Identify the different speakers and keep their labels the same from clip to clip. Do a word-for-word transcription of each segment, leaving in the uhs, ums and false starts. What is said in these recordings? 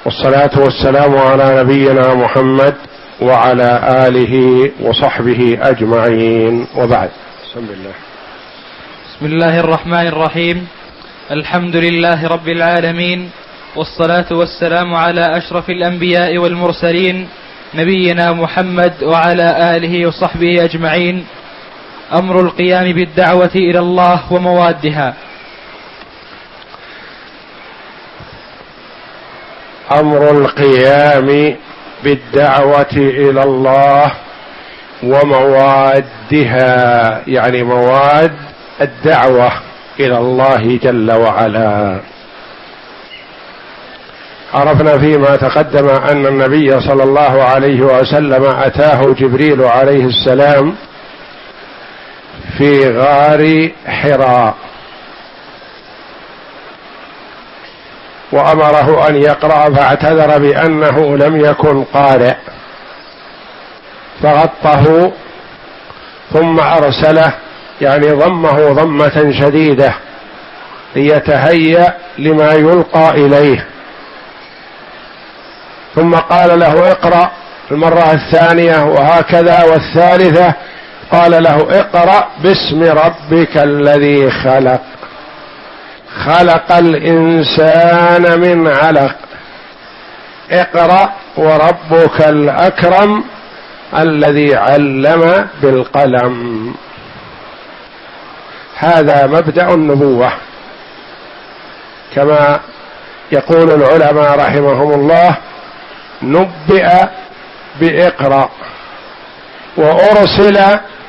Speaker 1: والصلاة والسلام على نبينا محمد وعلى آله وصحبه أجمعين، وبعد. بسم الله.
Speaker 2: بسم الله الرحمن الرحيم. الحمد لله رب العالمين، والصلاة والسلام على أشرف الأنبياء والمرسلين نبينا محمد وعلى آله وصحبه أجمعين. أمر القيام بالدعوة إلى الله وموادها.
Speaker 1: أمر القيام بالدعوة إلى الله وموادها، يعني مواد الدعوة إلى الله جل وعلا. عرفنا فيما تقدم أن النبي صلى الله عليه وسلم أتاه جبريل عليه السلام في غار حراء وأمره أن يقرأ، فاعتذر بأنه لم يكن قارئ فغطه ثم أرسله، يعني ضمه ضمة شديدة ليتهيأ لما يلقى إليه، ثم قال له اقرأ المرة الثانية وهكذا، والثالثة قال له اقرأ باسم ربك الذي خلق، خلق الإنسان من علق، اقرأ وربك الأكرم الذي علم بالقلم. هذا مبدأ النبوة كما يقول العلماء رحمهم الله: نبئ بإقرأ وأرسل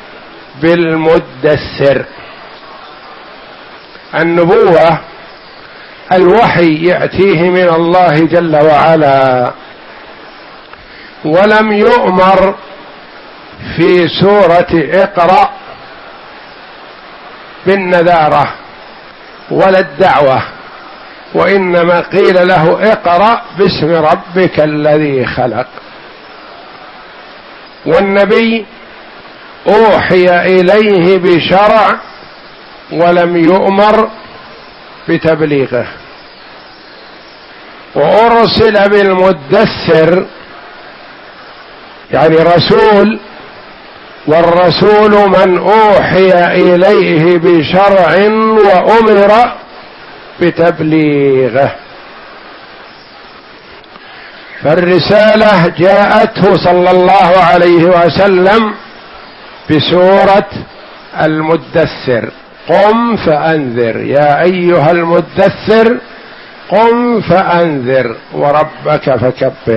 Speaker 1: بالمدثر. النبوة الوحي يأتيه من الله جل وعلا، ولم يؤمر في سورة اقرأ بالنذارة ولا الدعوة، وإنما قيل له اقرأ باسم ربك الذي خلق. والنبي أوحي إليه بشرع ولم يؤمر بتبليغه. وأرسل بالمدثر، يعني رسول، والرسول من أوحي إليه بشرع وأمر بتبليغه. فالرسالة جاءته صلى الله عليه وسلم بسورة المدثر: قم فأنذر يا أيها المدثر قم فأنذر وربك فكبر.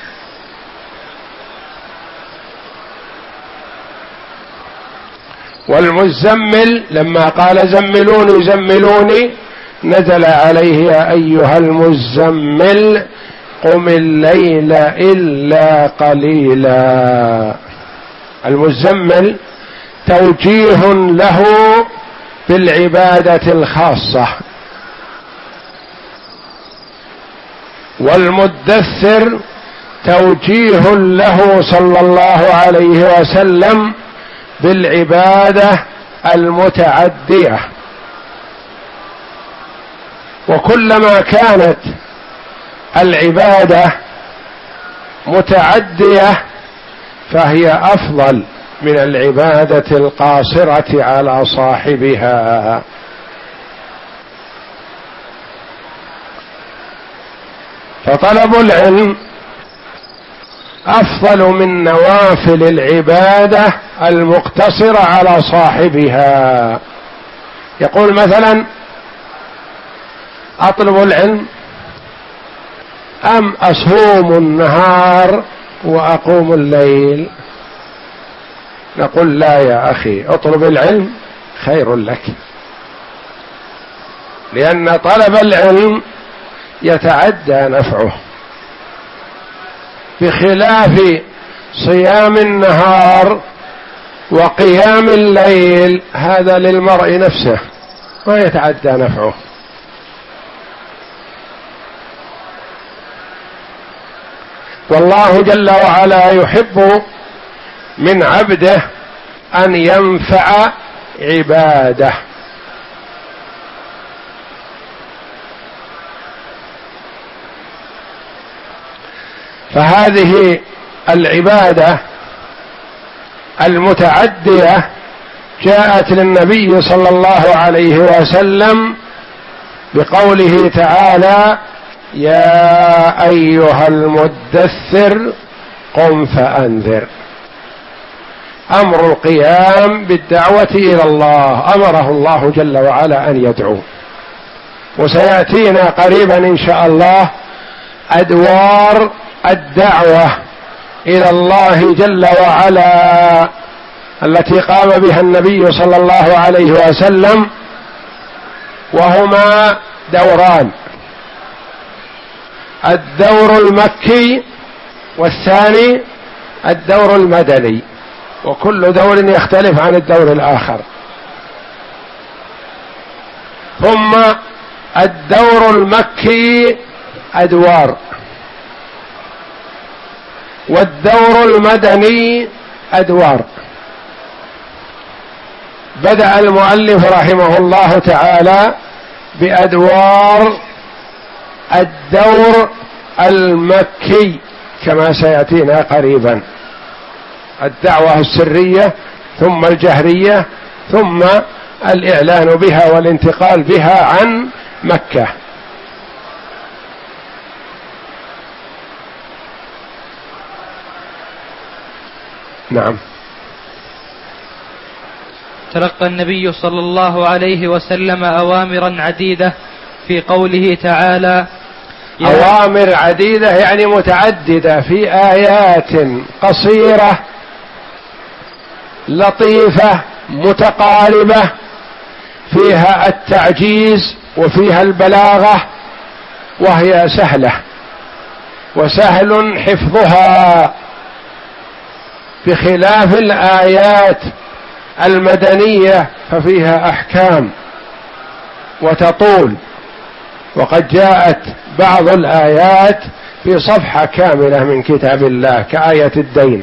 Speaker 1: والمزمل لما قال زملوني زملوني نزل عليه: يا أيها المزمل قم الليل إلا قليلا. المزمل توجيه له بالعبادة الخاصة، والمدثر توجيه له صلى الله عليه وسلم بالعبادة المتعدية. وكلما كانت العبادة متعدية فهي أفضل من العبادة القاصرة على صاحبها. فطلب العلم أفضل من نوافل العبادة المقتصرة على صاحبها. يقول مثلا: أطلب العلم أم أصوم النهار وأقوم الليل؟ نقول: لا يا أخي، اطلب العلم خير لك، لأن طلب العلم يتعدى نفعه، بخلاف صيام النهار وقيام الليل، هذا للمرء نفسه ما يتعدى نفعه. والله جل وعلا يحب من عبده أن ينفع عباده. فهذه العبادة المتعدية جاءت للنبي صلى الله عليه وسلم بقوله تعالى: يا أيها المدثر قم فأنذر. أمر القيام بالدعوة إلى الله أمره الله جل وعلا أن يدعو. وسيأتينا قريبا إن شاء الله أدوار الدعوة إلى الله جل وعلا التي قام بها النبي صلى الله عليه وسلم، وهما دوران: الدور المكي والثاني الدور المدني، وكل دور يختلف عن الدور الآخر. ثم الدور المكي أدوار، والدور المدني أدوار. بدأ المؤلف رحمه الله تعالى بأدوار الدور المكي كما سيأتينا قريبا: الدعوة السرية، ثم الجهرية، ثم الإعلان بها والانتقال بها عن مكة. نعم.
Speaker 2: تلقى النبي صلى الله عليه وسلم أوامرا عديدة في قوله تعالى:
Speaker 1: أوامر عديدة يعني متعددة في آيات قصيرة لطيفة متقاربة، فيها التعجيز وفيها البلاغة، وهي سهلة وسهل حفظها، بخلاف الآيات المدنية ففيها أحكام وتطول. وقد جاءت بعض الآيات في صفحة كاملة من كتاب الله كآية الدين،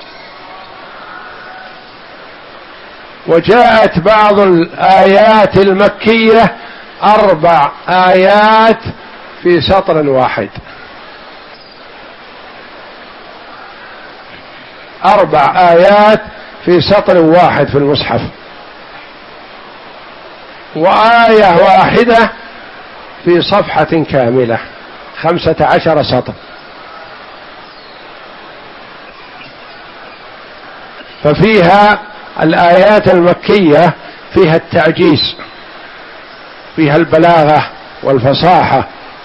Speaker 1: وجاءت بعض الآيات المكية أربع آيات في سطر واحد، أربع آيات في سطر واحد في المصحف، وآية واحدة في صفحة كاملة خمسة عشر سطر. ففيها الآيات المكية فيها التعجيز، فيها البلاغة والفصاحة.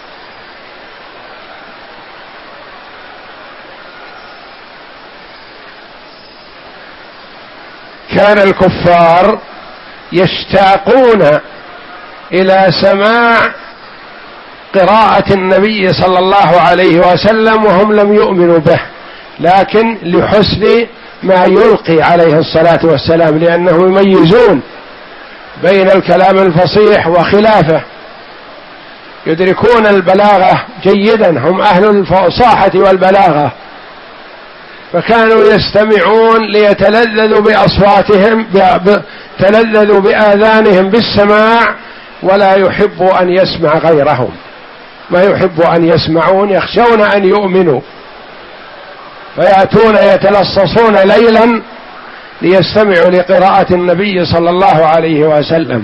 Speaker 1: كان الكفار يشتاقون إلى سماع قراءة النبي صلى الله عليه وسلم وهم لم يؤمنوا به، لكن لحسن ما يلقي عليه الصلاة والسلام، لأنهم يميزون بين الكلام الفصيح وخلافه، يدركون البلاغة جيدا، هم أهل الفصاحة والبلاغة، فكانوا يستمعون ليتلذذوا بأصواتهم، تلذذوا بآذانهم بالسماع، ولا يحب أن يسمع غيرهم، ما يحب أن يسمعون، يخشون أن يؤمنوا، فيأتون يتلصصون ليلا ليستمعوا لقراءة النبي صلى الله عليه وسلم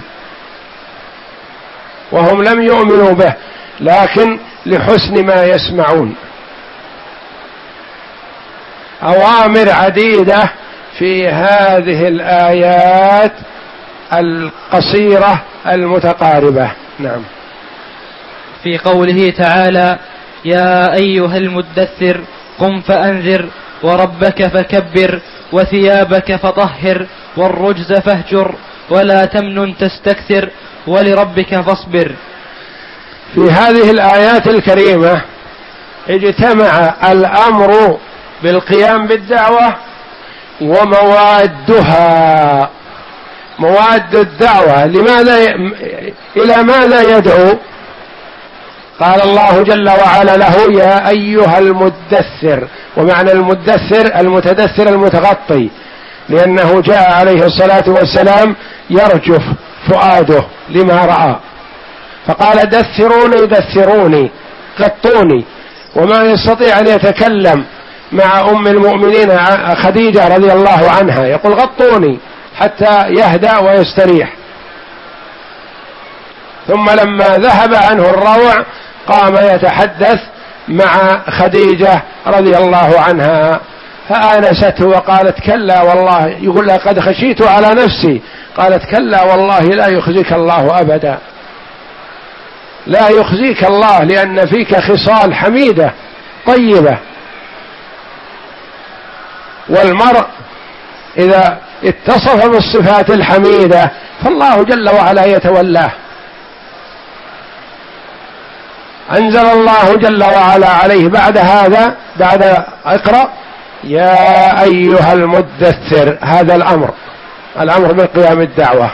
Speaker 1: وهم لم يؤمنوا به، لكن لحسن ما يسمعون. أوامر عديدة في هذه الآيات القصيرة المتقاربة. نعم.
Speaker 2: في قوله تعالى: يا أيها المدثر قم فأنذر وربك فكبر وثيابك فطهر والرجز فاهجر ولا تمنن تستكثر ولربك فاصبر.
Speaker 1: في هذه الآيات الكريمة اجتمع الأمر بالقيام بالدعوة وموادها. مواد الدعوة لماذا ي... إلى ماذا يدعو؟ قال الله جل وعلا له: يا أيها المدثر. ومعنى المدثر المتدثر المتغطي، لأنه جاء عليه الصلاة والسلام يرجف فؤاده لما رأى، فقال: دثروني دثروني، غطوني. وما يستطيع أن يتكلم مع أم المؤمنين خديجة رضي الله عنها، يقول غطوني حتى يهدأ ويستريح. ثم لما ذهب عنه الروع قام يتحدث مع خديجة رضي الله عنها، فآنسته وقالت كلا والله، يقول لها قد خشيت على نفسي، قالت كلا والله لا يخزيك الله أبدا، لا يخزيك الله، لأن فيك خصال حميدة طيبة، والمرء إذا اتصف بالصفات الحميدة فالله جل وعلا يتولاه. أنزل الله جل وعلا عليه بعد هذا، بعد اقرأ يا أيها المدثر، هذا الأمر، الأمر بقيام الدعوة،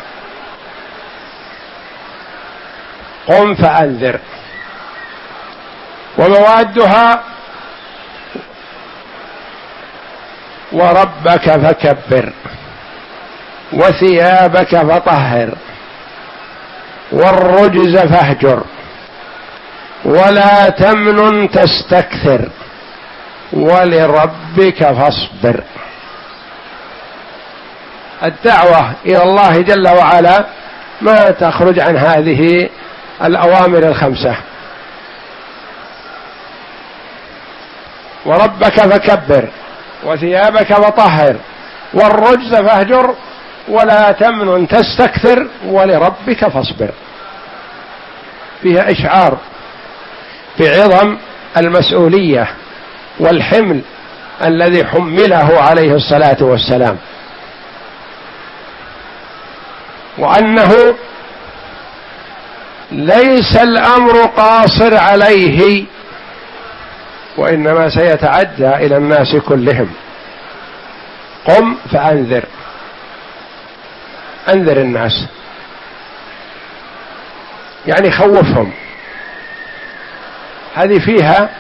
Speaker 1: قم فأنذر. وموادها وربك فكبر وثيابك فطهر والرجز فاهجر ولا تمنن تستكثر ولربك فاصبر. الدعوة إلى الله جل وعلا ما تخرج عن هذه الأوامر الخمسة: وربك فكبر وثيابك فطهر والرجز فاهجر ولا تمنن تستكثر ولربك فاصبر. فيها إشعار بعظم المسؤولية والحمل الذي حمله عليه الصلاة والسلام، وأنه ليس الأمر قاصر عليه، وإنما سيتعدى إلى الناس كلهم. قم فأنذر، أنذر الناس، يعني خوفهم. هذه فيها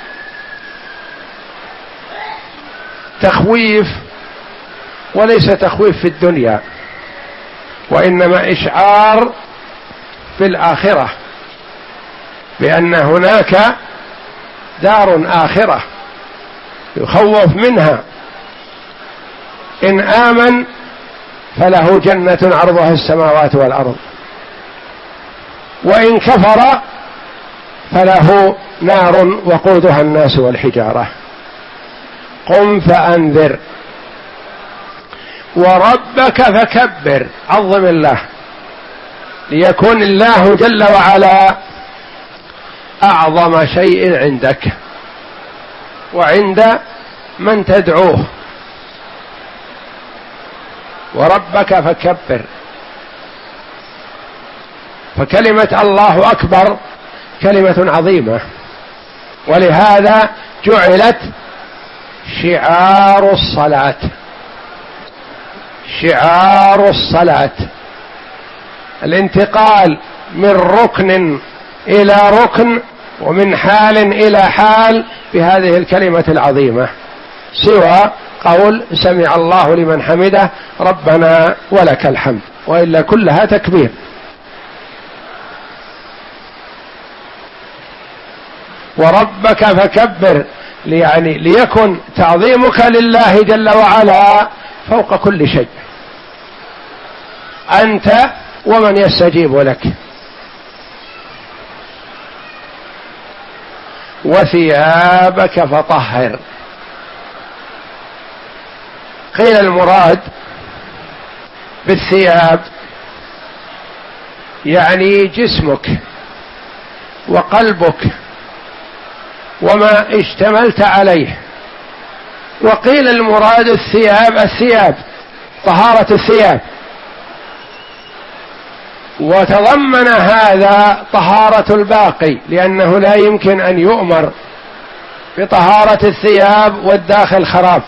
Speaker 1: تخويف، وليس تخويف في الدنيا، وإنما إشعار في الآخرة بأن هناك دار آخرة يخوف منها، إن آمن فله جنة عرضها السماوات والأرض، وإن كفر فله نار وقودها الناس والحجارة. قم فأنذر وربك فكبر، عظم الله، ليكون الله جل وعلا أعظم شيء عندك وعند من تدعوه. وربك فكبر، فكلمة الله أكبر كلمة عظيمة، ولهذا جعلت شعار الصلاة، شعار الصلاة، الانتقال من ركن إلى ركن ومن حال إلى حال بهذه الكلمة العظيمة، سوى قول سمع الله لمن حمده ربنا ولك الحمد، وإلا كلها تكبير. وربك فكبر، يعني ليكن تعظيمك لله جل وعلا فوق كل شيء، أنت ومن يستجيب لك. وثيابك فطهر، قيل المراد بالثياب يعني جسمك وقلبك وما اشتملت عليه، وقيل المراد الثياب الثياب طهارة الثياب، وتضمن هذا طهارة الباقي، لأنه لا يمكن أن يؤمر بطهارة الثياب والداخل خراب.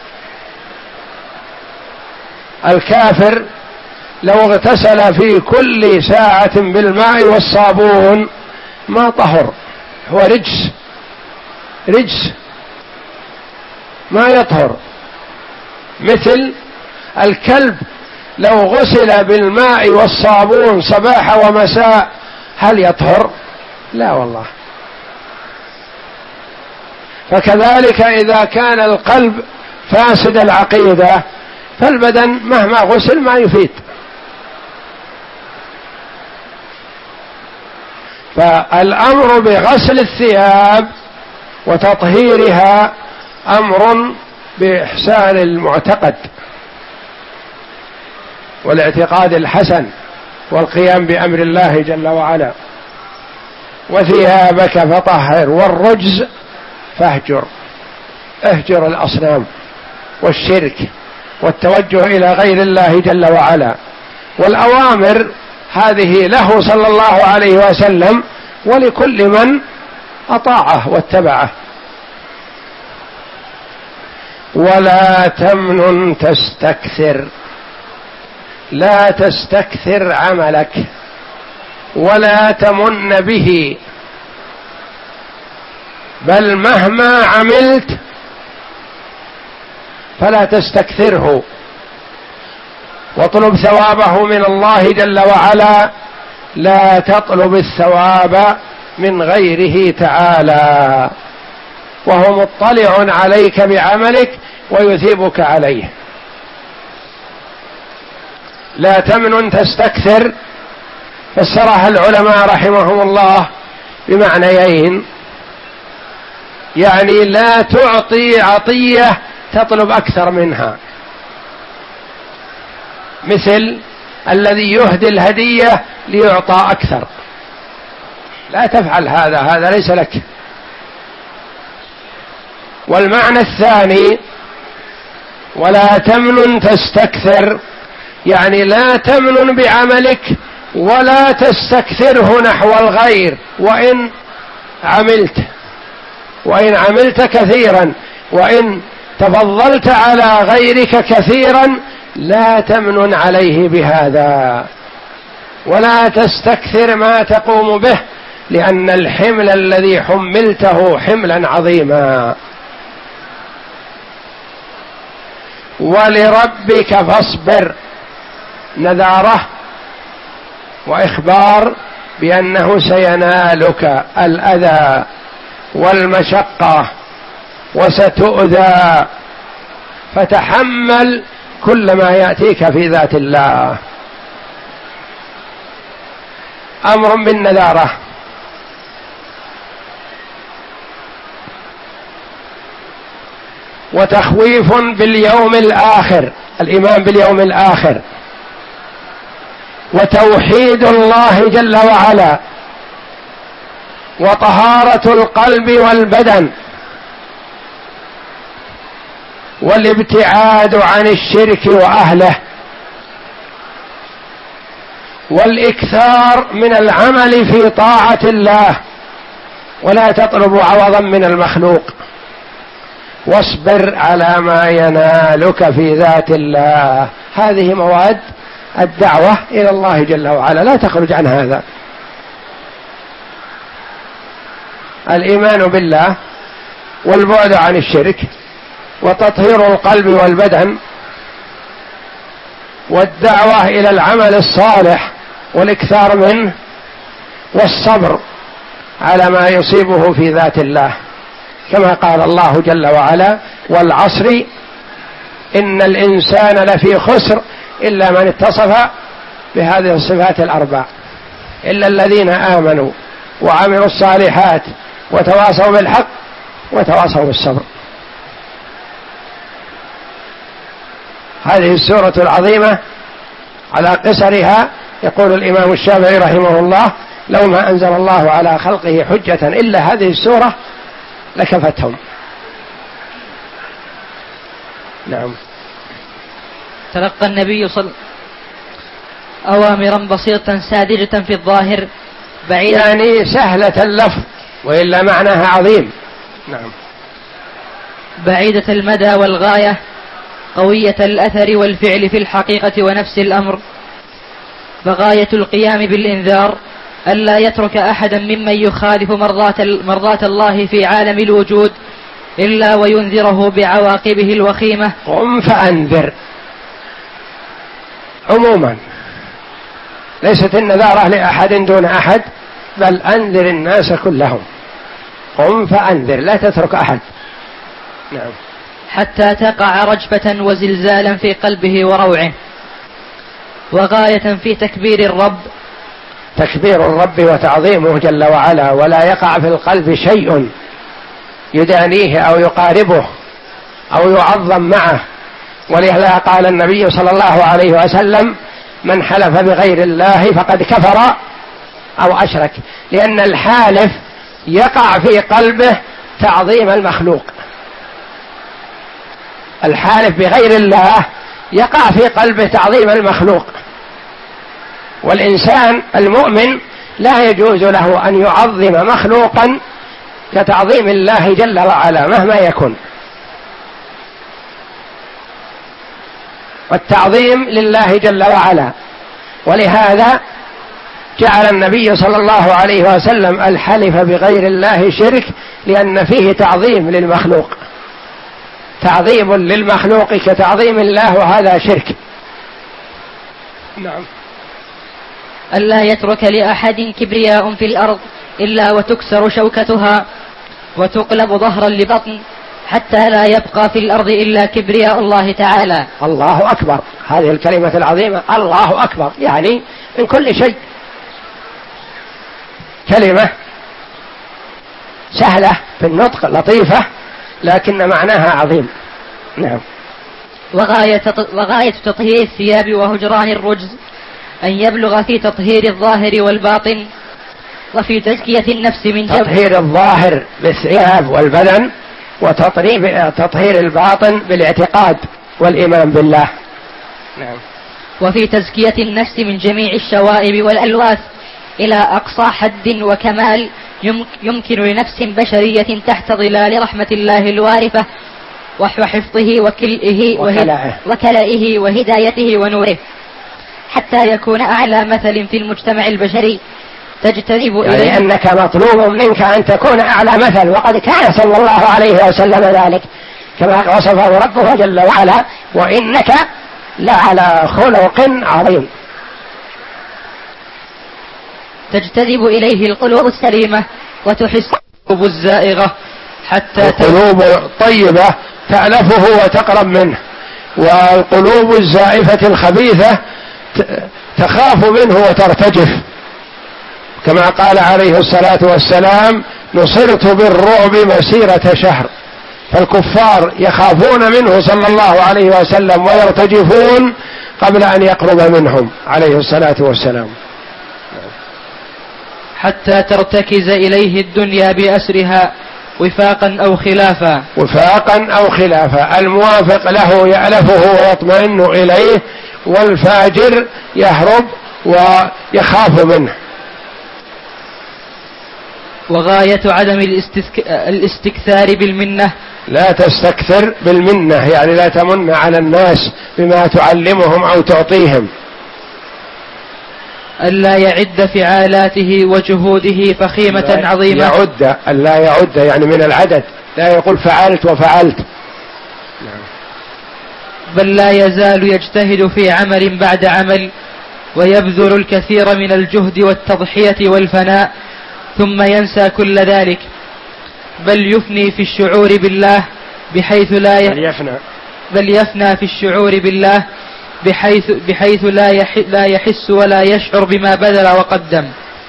Speaker 1: الكافر لو اغتسل في كل ساعة بالماء والصابون ما طهر، هو رجس رجس ما يطهر. مثل الكلب لو غسل بالماء والصابون صباح ومساء هل يطهر؟ لا والله. فكذلك إذا كان القلب فاسد العقيدة فالبدن مهما غسل ما يفيد. فالأمر بغسل الثياب وتطهيرها أمر بإحسان المعتقد والاعتقاد الحسن والقيام بأمر الله جل وعلا. وثيابك فطهر والرجز فاهجر، اهجر الأصنام والشرك والتوجه إلى غير الله جل وعلا. والأوامر هذه له صلى الله عليه وسلم ولكل من أطاعه واتبعه. ولا تمنن تستكثر، لا تستكثر عملك ولا تمن به، بل مهما عملت فلا تستكثره، واطلب ثوابه من الله جل وعلا، لا تطلب الثواب من غيره تعالى، وهو مطلع عليك بعملك ويثيبك عليه. لا تمنن تستكثر فسرها العلماء رحمهم الله بمعنيين، يعني لا تعطي عطية تطلب أكثر منها، مثل الذي يهدي الهدية ليعطى أكثر، لا تفعل هذا، هذا ليس لك. والمعنى الثاني ولا تمنن تستكثر، يعني لا تمنن بعملك ولا تستكثره نحو الغير، وإن عملت وإن عملت كثيرا وإن تفضلت على غيرك كثيرا لا تمنن عليه بهذا، ولا تستكثر ما تقوم به، لأن الحمل الذي حملته حملا عظيما. ولربك فاصبر، نذارة وإخبار بأنه سينالك الأذى والمشقة وستؤذى، فتحمل كل ما يأتيك في ذات الله. أمر بالنذارة، وتخويف باليوم الآخر، الإيمان باليوم الآخر، وتوحيد الله جل وعلا، وطهارة القلب والبدن، والابتعاد عن الشرك وأهله، والإكثار من العمل في طاعة الله، ولا تطلب عوضا من المخلوق، واصبر على ما ينالك في ذات الله. هذه مواد الدعوة إلى الله جل وعلا، لا تخرج عن هذا. الإيمان بالله والبعد عن الشرك وتطهير القلب والبدن والدعوة إلى العمل الصالح والإكثار منه، والصبر على ما يصيبه في ذات الله، كما قال الله جل وعلا: والعصر إن الإنسان لفي خسر إلا من اتصف بهذه الصفات الأربع، إلا الذين آمنوا وعملوا الصالحات وتواصوا بالحق وتواصوا بالصبر. هذه السورة العظيمة على قصرها يقول الإمام الشافعي رحمه الله: لو ما أنزل الله على خلقه حجة إلا هذه السورة لكفتهم. نعم.
Speaker 2: تلقى النبي صلى أوامرا بسيطة ساذجة في الظاهر بعيدة،
Speaker 1: يعني سهلة اللفظ وإلا معناها عظيم. نعم.
Speaker 2: بعيدة المدى والغاية، قوية الأثر والفعل في الحقيقة ونفس الأمر، فغاية القيام بالإنذار ألا يترك أحدا ممن يخالف مرضاة الله في عالم الوجود إلا وينذره بعواقبه الوخيمة.
Speaker 1: قم فأنذر عموما، ليست النذارة لأحد دون أحد، بل أنذر الناس كلهم. قم فأنذر، لا تترك أحد، نعم.
Speaker 2: حتى تقع رجفة وزلزالا في قلبه وروعه، وغاية في تكبير الرب،
Speaker 1: تكبير الرب وتعظيمه جل وعلا، ولا يقع في القلب شيء يدانيه أو يقاربه أو يعظم معه. ولهذا قال النبي صلى الله عليه وسلم: من حلف بغير الله فقد كفر أو أشرك، لأن الحالف يقع في قلبه تعظيم المخلوق. الحالف بغير الله يقع في قلبه تعظيم المخلوق، والإنسان المؤمن لا يجوز له أن يعظم مخلوقا كتعظيم الله جل وعلا مهما يكن. والتعظيم لله جل وعلا، ولهذا جعل النبي صلى الله عليه وسلم الحلف بغير الله شرك، لأن فيه تعظيم للمخلوق، تعظيم للمخلوق كتعظيم الله، وهذا شرك. نعم.
Speaker 2: ألا يترك لأحد كبرياء في الأرض إلا وتكسر شوكتها وتقلب ظهرا لبطن، حتى لا يبقى في الأرض إلا كبرياء الله تعالى.
Speaker 1: الله أكبر، هذه الكلمة العظيمة الله أكبر، يعني من كل شيء، كلمة سهلة في النطق لطيفة لكن معناها عظيم. نعم.
Speaker 2: وغاية, وغاية تطهير الثياب وهجران الرجز أن يبلغ في تطهير الظاهر والباطن، وفي تزكية النفس من جبر.
Speaker 1: تطهير الظاهر بالثياب والبدن، وتطهير الباطن بالاعتقاد والإيمان بالله.
Speaker 2: نعم. وفي تزكية النفس من جميع الشوائب والألواث إلى أقصى حد وكمال يمكن لنفس بشرية تحت ظلال رحمة الله الوارفة وحفظه وكلئه وكلئه وهدايته ونوره، حتى يكون أعلى مثل في المجتمع البشري تجتذب إليه.
Speaker 1: يعني أنك مطلوب منك أن تكون أعلى مثل، وقد كان صلى الله عليه وسلم ذلك كما وصفه ربه جل وعلا: وإنك لعلى خلق عظيم.
Speaker 2: تجتذب إليه القلوب السليمة وتحس القلوب الزائغة، حتى
Speaker 1: القلوب طيبة تألفه وتقرب منه، والقلوب الزائفة الخبيثة تخاف منه وترتجف، كما قال عليه الصلاة والسلام: نصرت بالرعب مسيرة شهر. فالكفار يخافون منه صلى الله عليه وسلم ويرتجفون قبل أن يقرب منهم عليه الصلاة والسلام.
Speaker 2: حتى ترتكز إليه الدنيا بأسرها وفاقا أو خلافا.
Speaker 1: وفاقا أو خلافا، الموافق له يألفه ويطمئن إليه، والفاجر يهرب ويخاف منه.
Speaker 2: وغاية عدم الاستكثار بالمنة،
Speaker 1: لا تستكثر بالمنة، يعني لا تمن على الناس بما تعلمهم أو تعطيهم.
Speaker 2: ألا يعد فعالاته وجهوده فخيمة عظيمة.
Speaker 1: يعد، ألا يعد يعني من العدد، لا يقول فعلت وفعلت.
Speaker 2: بل لا يزال يجتهد في عمل بعد عمل، ويبذل الكثير من الجهد والتضحية والفناء، ثم ينسى كل ذلك، بل يفني في الشعور بالله بحيث لا ي...
Speaker 1: بل يفنى
Speaker 2: بل يفنى في الشعور بالله بحيث بحيث لا يح... لا يحس ولا يشعر بما بذل وقدم.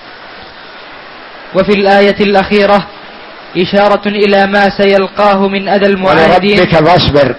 Speaker 2: وفي الآية الأخيرة إشارة إلى ما سيلقاه من أذى المعاندين.
Speaker 1: ولربك فاصبر.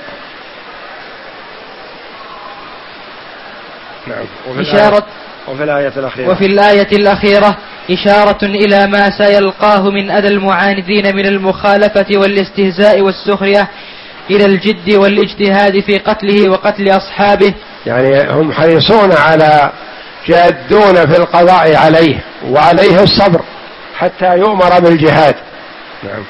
Speaker 1: نعم. وفي إشارة وفي الآية الأخيرة
Speaker 2: وفي الآية الأخيرة إشارة إلى ما سيلقاه من أذى المعاندين من المخالفة والاستهزاء والسخرية إلى الجد والاجتهاد في قتله وقتل أصحابه.
Speaker 1: يعني هم حريصون على جادون في القضاء عليه، وعليه الصبر حتى يؤمر بالجهاد. نعم.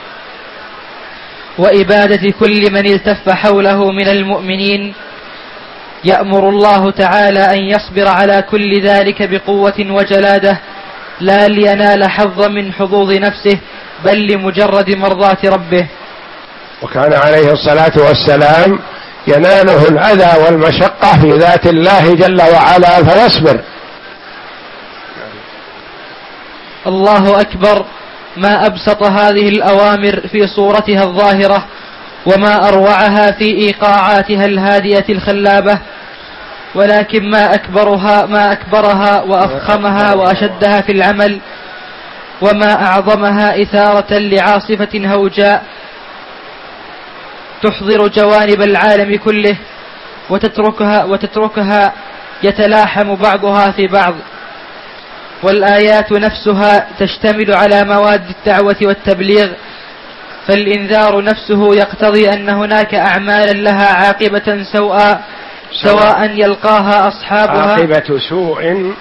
Speaker 2: وإبادة كل من التف حوله من المؤمنين، يأمر الله تعالى أن يصبر على كل ذلك بقوة وجلادة، لا لينال حظا من حظوظ نفسه، بل لمجرد مرضاة ربه.
Speaker 1: وكان عليه الصلاة والسلام يناله الأذى والمشقة في ذات الله جل وعلا فيصبر.
Speaker 2: الله أكبر، ما أبسط هذه الأوامر في صورتها الظاهرة وما أروعها في إيقاعاتها الهادئة الخلابة، ولكن ما أكبرها ما أكبرها وأفخمها وأشدها في العمل، وما أعظمها إثارة لعاصفة هوجاء تحضر جوانب العالم كله وتتركها, وتتركها يتلاحم بعضها في بعض. والآيات نفسها تشتمل على مواد الدعوة والتبليغ، فالإنذار نفسه يقتضي أن هناك أعمالا لها عاقبة سوء سواء يلقاها أصحابها.
Speaker 1: عاقبة سوء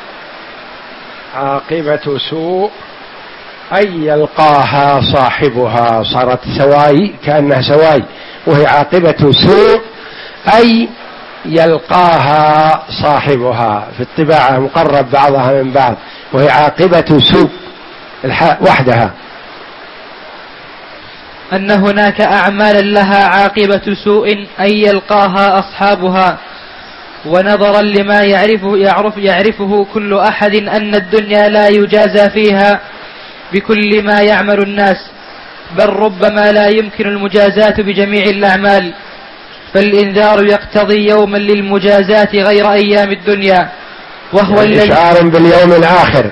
Speaker 1: عاقبة سوء أي يلقاها صاحبها، صارت سواي كأنها سواي، وهي عاقبة سوء أي يلقاها صاحبها، في الطباعة مقرب بعضها من بعض، وهي عاقبة سوء الحاء وحدها.
Speaker 2: أن هناك أعمالا لها عاقبة سوء أي يلقاها أصحابها. ونظرا لما يعرفه, يعرف يعرفه كل أحد أن الدنيا لا يجازى فيها بكل ما يعمل الناس، بل ربما لا يمكن المجازاة بجميع الأعمال، فالإنذار يقتضي يوما للمجازاة غير أيام الدنيا، وهو
Speaker 1: يعني
Speaker 2: الذي
Speaker 1: إشعار باليوم الآخر.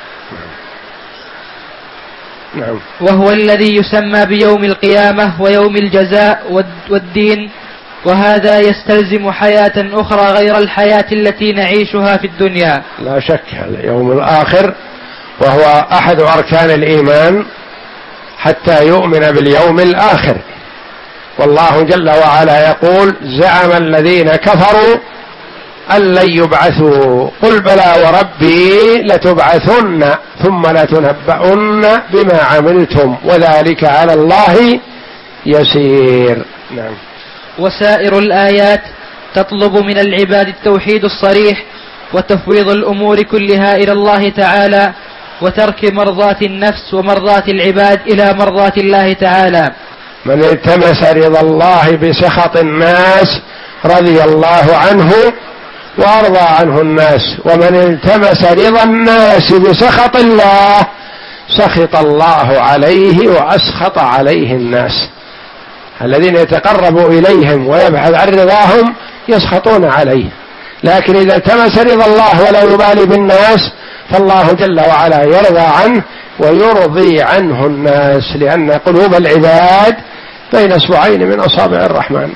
Speaker 1: نعم.
Speaker 2: وهو الذي يسمى بيوم القيامة ويوم الجزاء والدين، وهذا يستلزم حياة أخرى غير الحياة التي نعيشها في الدنيا.
Speaker 1: لا شك اليوم الآخر وهو أحد أركان الإيمان حتى يؤمن باليوم الآخر. والله جل وعلا يقول: زعم الذين كفروا أن لن يبعثوا قل بلى وربي لتبعثن ثم لتنبؤن بما عملتم وذلك على الله يسير. نعم.
Speaker 2: وسائر الآيات تطلب من العباد التوحيد الصريح وتفويض الأمور كلها إلى الله تعالى، وترك مرضاة النفس ومرضاة العباد إلى مرضاة الله تعالى.
Speaker 1: من التمس رضا الله بسخط الناس رضي الله عنه وأرضى عنه الناس، ومن التمس رضا الناس بسخط الله سخط الله عليه وأسخط عليه الناس. الذين يتقربوا إليهم ويبحث عن رضاهم يسخطون عليه، لكن إذا التمس رضا الله ولا يبالي بالناس فالله جل وعلا يرضى عنه ويرضي عنه الناس، لأن قلوب العباد بين اصبعين من أصابع الرحمن.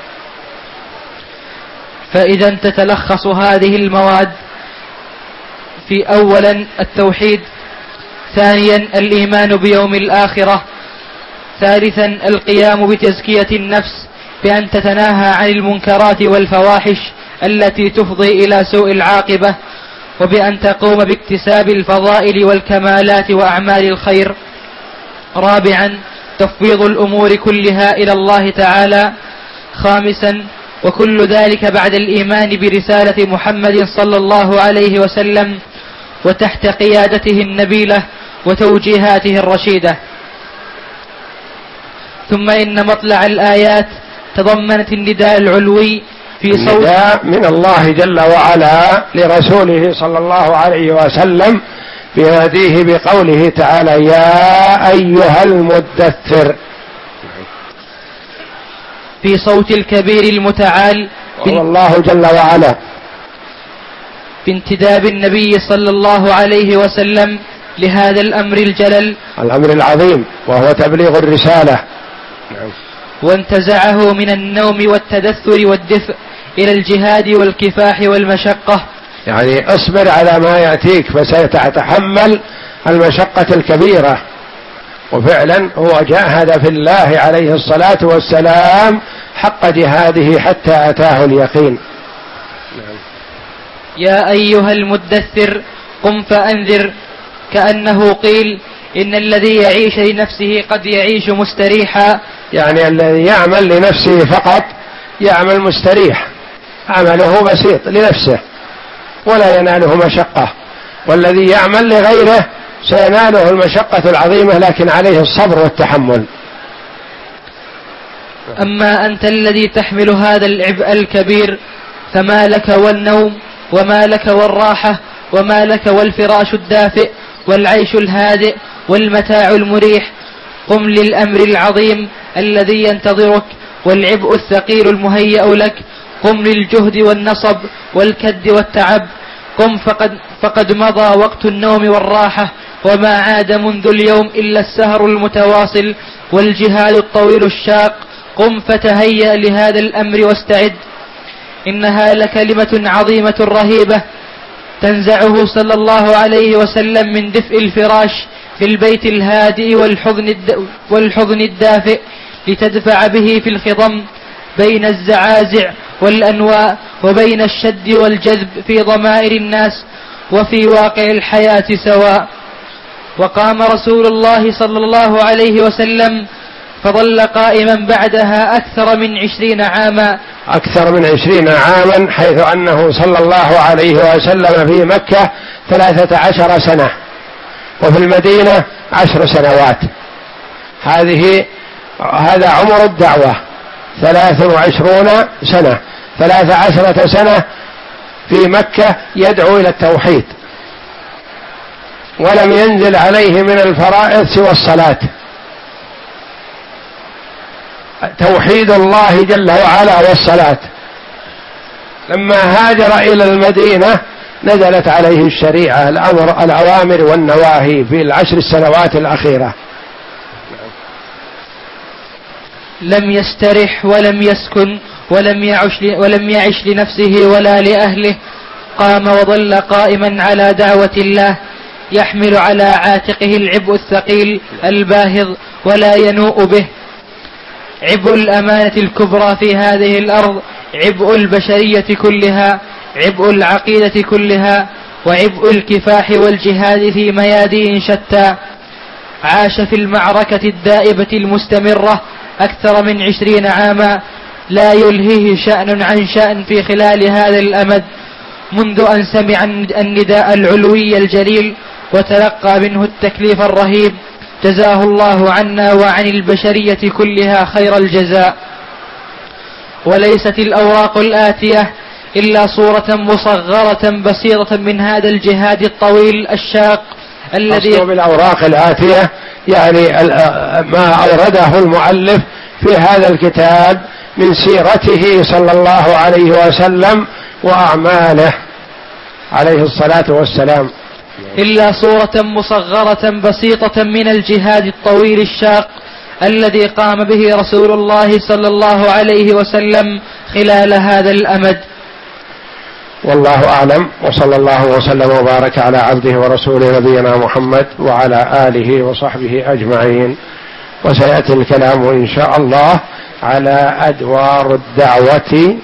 Speaker 2: فإذا تتلخص هذه المواد في أولا التوحيد، ثانيا الإيمان بيوم الآخرة، ثالثا القيام بتزكية النفس بأن تتناهى عن المنكرات والفواحش التي تفضي إلى سوء العاقبة، وبأن تقوم باكتساب الفضائل والكمالات وأعمال الخير، رابعا تفويض الأمور كلها إلى الله تعالى، خامسا وكل ذلك بعد الإيمان برسالة محمد صلى الله عليه وسلم وتحت قيادته النبيلة وتوجيهاته الرشيدة. ثم إن مطلع الآيات تضمنت النداء العلوي في صوت
Speaker 1: النداء من الله جل وعلا لرسوله صلى الله عليه وسلم بيناديه بقوله تعالى: يا أيها المدثر،
Speaker 2: في صوت الكبير المتعال،
Speaker 1: وهو الله جل وعلا،
Speaker 2: بانتداب النبي صلى الله عليه وسلم لهذا الأمر الجلل،
Speaker 1: الأمر العظيم، وهو تبليغ الرسالة.
Speaker 2: وانتزعه من النوم والتدثر والدفء إلى الجهاد والكفاح والمشقة،
Speaker 1: يعني اصبر على ما يأتيك فستتحمل المشقة الكبيرة. وفعلا هو جاهد في الله عليه الصلاة والسلام حق جهاده حتى أتاه اليقين.
Speaker 2: يا أيها المدثر قم فأنذر، كأنه قيل إن الذي يعيش لنفسه قد يعيش مستريحا،
Speaker 1: يعني الذي يعمل لنفسه فقط يعمل مستريح، عمله بسيط لنفسه ولا يناله مشقة، والذي يعمل لغيره سيناله المشقة العظيمة لكن عليه الصبر والتحمل.
Speaker 2: أما أنت الذي تحمل هذا العبء الكبير فما لك والنوم، وما لك والراحة، وما لك والفراش الدافئ والعيش الهادئ والمتاع المريح. قم للأمر العظيم الذي ينتظرك والعبء الثقيل المهيأ لك. قم للجهد والنصب والكد والتعب. قم فقد, فقد مضى وقت النوم والراحة، وما عاد منذ اليوم إلا السهر المتواصل والجهاد الطويل الشاق. قم فتهيأ لهذا الأمر واستعد. إنها لكلمة عظيمة رهيبة تنزعه صلى الله عليه وسلم من دفء الفراش في البيت الهادئ والحضن, والحضن الدافئ، لتدفع به في الخضم بين الزعازع والأنواء، وبين الشد والجذب في ضمائر الناس وفي واقع الحياة سواء. وقام رسول الله صلى الله عليه وسلم فظل قائما بعدها أكثر من عشرين عاما
Speaker 1: أكثر من عشرين عاما حيث أنه صلى الله عليه وسلم في مكة ثلاثة عشر سنة، وفي المدينة عشر سنوات. هذه هذا عمر الدعوة ثلاث وعشرون سنة، ثلاث عشرة سنة في مكة يدعو إلى التوحيد، ولم ينزل عليه من الفرائض سوى الصلاة، توحيد الله جل وعلا والصلاة. لما هاجر إلى المدينة نزلت عليه الشريعة، الأمر الأوامر والنواهي في العشر السنوات الأخيرة.
Speaker 2: لم يسترح ولم يسكن ولم يعش, ولم يعش لنفسه ولا لأهله. قام وظل قائما على دعوة الله، يحمل على عاتقه العبء الثقيل الباهظ ولا ينوء به. عبء الأمانة الكبرى في هذه الأرض، عبء البشرية كلها، عبء العقيدة كلها، وعبء الكفاح والجهاد في ميادين شتى. عاش في المعركة الدائبة المستمرة أكثر من عشرين عاما، لا يلهيه شأن عن شأن في خلال هذا الأمد، منذ أن سمع النداء العلوي الجليل وتلقى منه التكليف الرهيب. جزاه الله عنا وعن البشرية كلها خير الجزاء. وليست الأوراق الآتية إلا صورة مصغرة بسيطة من هذا الجهاد الطويل الشاق الذي
Speaker 1: أصل بالأوراق الآتية يعني ما أورده المؤلف في هذا الكتاب من سيرته صلى الله عليه وسلم وأعماله عليه الصلاة والسلام،
Speaker 2: إلا صورة مصغرة بسيطة من الجهاد الطويل الشاق الذي قام به رسول الله صلى الله عليه وسلم خلال هذا الأمد.
Speaker 1: والله أعلم، وصلى الله وسلم وبارك على عبده ورسوله نبينا محمد وعلى آله وصحبه أجمعين. وسيأتي الكلام إن شاء الله على أدوار الدعوة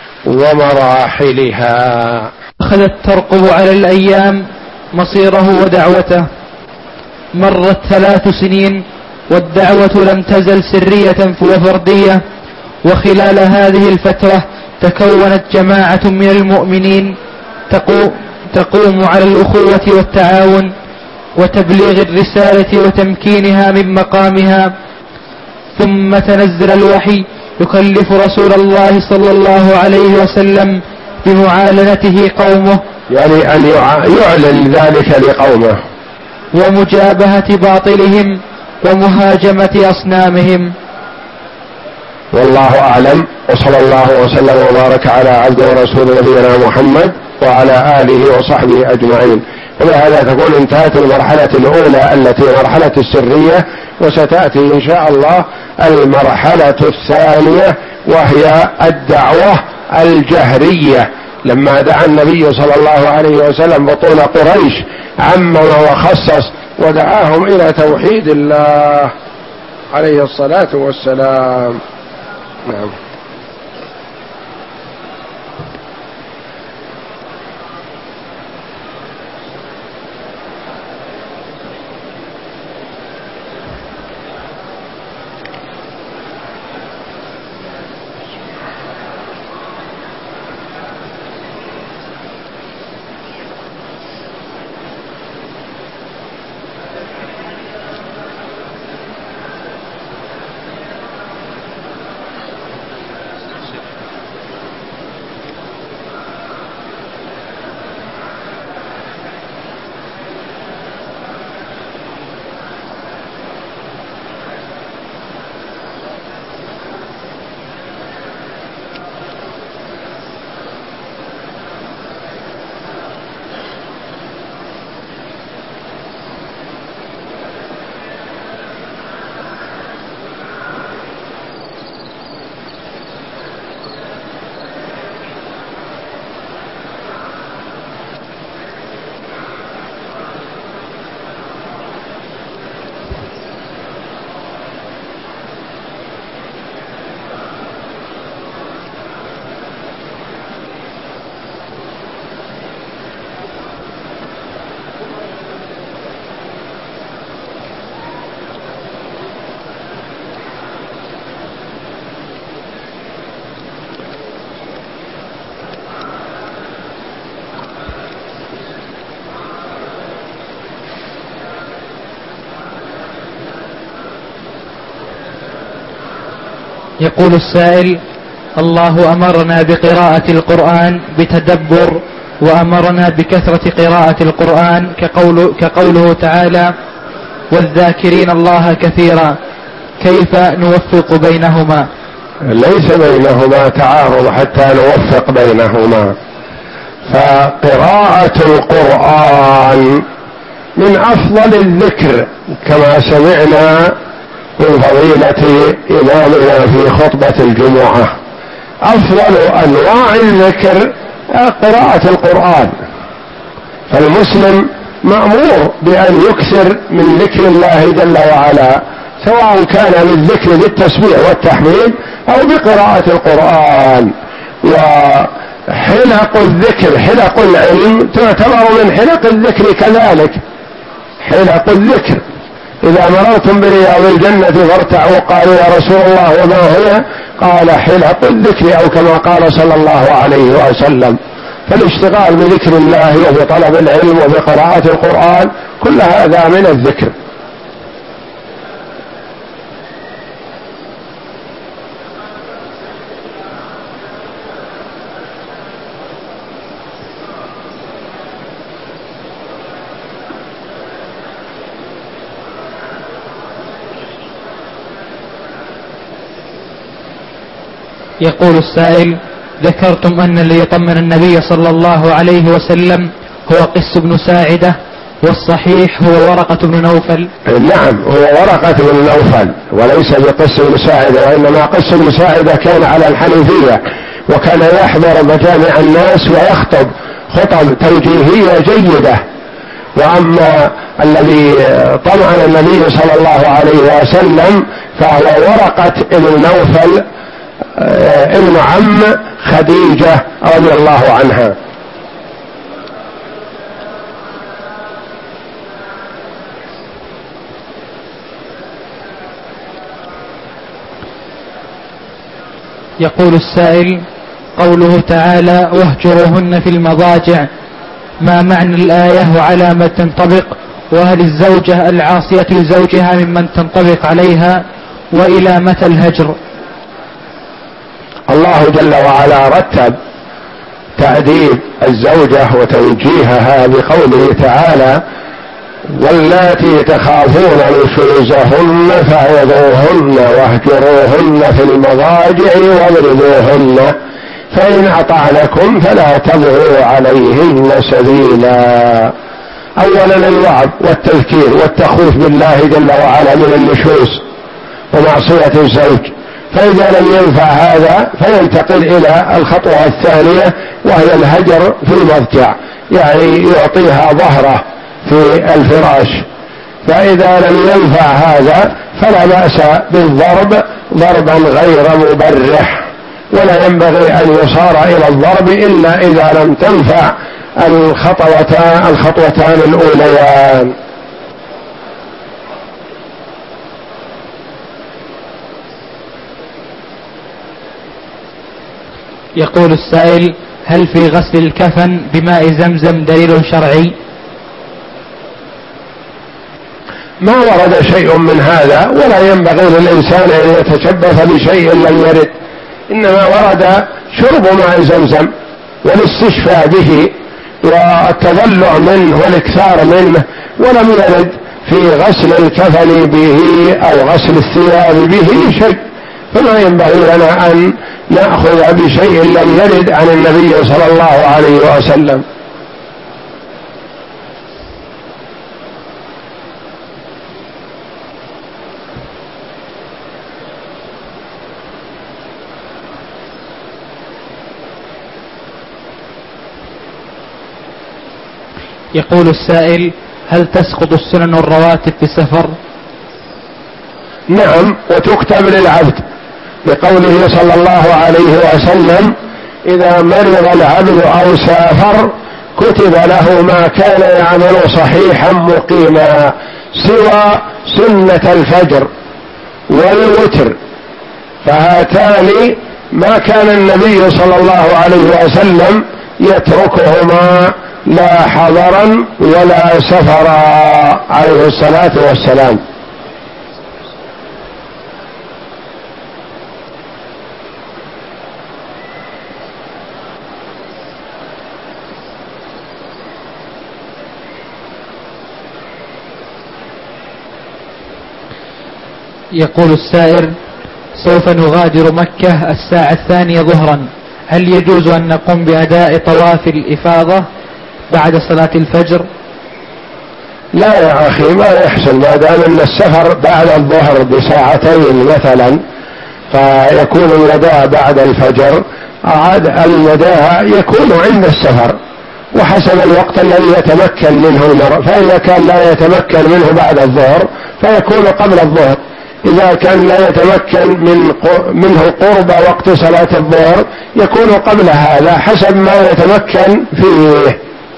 Speaker 1: ومراحلها.
Speaker 2: أخذت ترقب على الأيام مصيره ودعوته. مرت ثلاث سنين والدعوة لم تزل سرية وفردية، وخلال هذه الفترة تكونت جماعة من المؤمنين تقوم على الأخوة والتعاون وتبليغ الرسالة وتمكينها من مقامها. ثم تنزل الوحي يكلف رسول الله صلى الله عليه وسلم بمعالنته قومه،
Speaker 1: يعني أن يعلن ذلك لقومه،
Speaker 2: ومجابهة باطلهم ومهاجمة أصنامهم.
Speaker 1: والله أعلم، وصلى الله وسلم وبارك على عبده ورسول نبينا محمد وعلى آله وصحبه أجمعين. وبهذا تكون انتهت المرحلة الأولى التي مرحلة السرية، وستأتي إن شاء الله المرحلة الثانية وهي الدعوة الجهرية. لما دعا النبي صلى الله عليه وسلم بطون قريش عمم وخصص ودعاهم إلى توحيد الله عليه الصلاة والسلام. نعم.
Speaker 2: يقول السائل: الله أمرنا بقراءة القرآن بتدبر، وأمرنا بكثرة قراءة القرآن كقول كقوله تعالى: والذاكرين الله كثيرا، كيف نوفق بينهما؟
Speaker 1: ليس بينهما تعارض حتى نوفق بينهما، فقراءة القرآن من أفضل الذكر كما سمعنا من فضيلة إمامنا في خطبة الجمعة. أفضل أنواع الذكر قراءة القرآن، فالمسلم مأمور بأن يكثر من ذكر الله جل وعلا، سواء كان بالذكر بالتسبيح والتحميد أو بقراءة القرآن. وحلق الذكر، حلق العلم تعتبر من حلق الذكر كذلك. حلق الذكر إذا مررتم برياض الجنة فارتعوا قالوا يا رسول الله وما هي؟ قال حلق الذكر، أو كما قال صلى الله عليه وسلم. فالاشتغال بذكر الله وبطلب العلم وبقراءة القرآن كل هذا من الذكر.
Speaker 2: يقول السائل: ذكرتم أن اللي يطمن النبي صلى الله عليه وسلم هو قس بن ساعدة، والصحيح هو ورقة بن نوفل.
Speaker 1: نعم، هو ورقة بن نوفل وليس بقس بن ساعدة، وإنما قس بن ساعدة كان على الحنيفية، وكان يحضر مجامع الناس ويخطب خطب توجيهية جيدة. وأما الذي طمأن النبي صلى الله عليه وسلم فهو ورقة بن نوفل ابن عم خديجة رضي الله عنها.
Speaker 2: يقول السائل: قوله تعالى: واهجروهن في المضاجع، ما معنى الآية وعلى ما تنطبق؟ وهل الزوجة العاصية لزوجها ممن تنطبق عليها؟ وإلى متى الهجر؟
Speaker 1: الله جل وعلا رتب تأديب الزوجة وتوجيهها بقوله تعالى: واللاتي تخافون نشوزهن فعظوهن واهجروهن في المضاجع واضربوهن فإن أطعنكم فلا تبغوا عليهن سبيلا. أولا الوعظ والتذكير والتخويف بالله جل وعلا من النشوز ومعصية الزوج، فإذا لم ينفع هذا فينتقل إلى الخطوة الثانية وهي الهجر في المضجع، يعني يعطيها ظهره في الفراش. فإذا لم ينفع هذا فلا بأس بالضرب ضربا غير مبرح، ولا ينبغي أن يصار إلى الضرب إلا إذا لم تنفع الخطوتان الخطوتان الأوليان.
Speaker 2: يقول السائل: هل في غسل الكفن بماء زمزم دليل شرعي؟
Speaker 1: ما ورد شيء من هذا، ولا ينبغي للإنسان أن يتشبث بشيء لم يرد، إنما ورد شرب ماء زمزم والاستشفاء به والتضلع منه والإكثار منه، ولم يرد في غسل الكفن به أو غسل الثياب به شيء، فما ينبغي لنا أن نأخذ بشيء لم يرد عن النبي صلى الله عليه وسلم.
Speaker 2: يقول السائل: هل تسقط السنن الرواتب في السفر؟
Speaker 1: نعم، وتكتب للعبد بقوله صلى الله عليه وسلم: إذا مرض العبد أو سافر كتب له ما كان يعمل صحيحا مقيما سوى سنة الفجر والوتر، فهاتان ما كان النبي صلى الله عليه وسلم يتركهما لا حضرا ولا سفرا عليه الصلاة والسلام.
Speaker 2: يقول السائر: سوف نغادر مكة الساعة الثانية ظهرا، هل يجوز أن نقوم بأداء طواف الإفاضة بعد صلاة الفجر؟
Speaker 1: لا يا أخي، ما يحسن، ما دام أن السفر بعد الظهر بساعتين مثلا فيكون الوداع بعد الفجر، عاد الوداع يكون عند السفر وحسب الوقت الذي يتمكن منه المرء، فإذا كان لا يتمكن منه بعد الظهر فيكون قبل الظهر، إذا كان لا يتمكن من منه قرب وقت صلاة الظهر يكون قبل هذا حسب ما يتمكن فيه.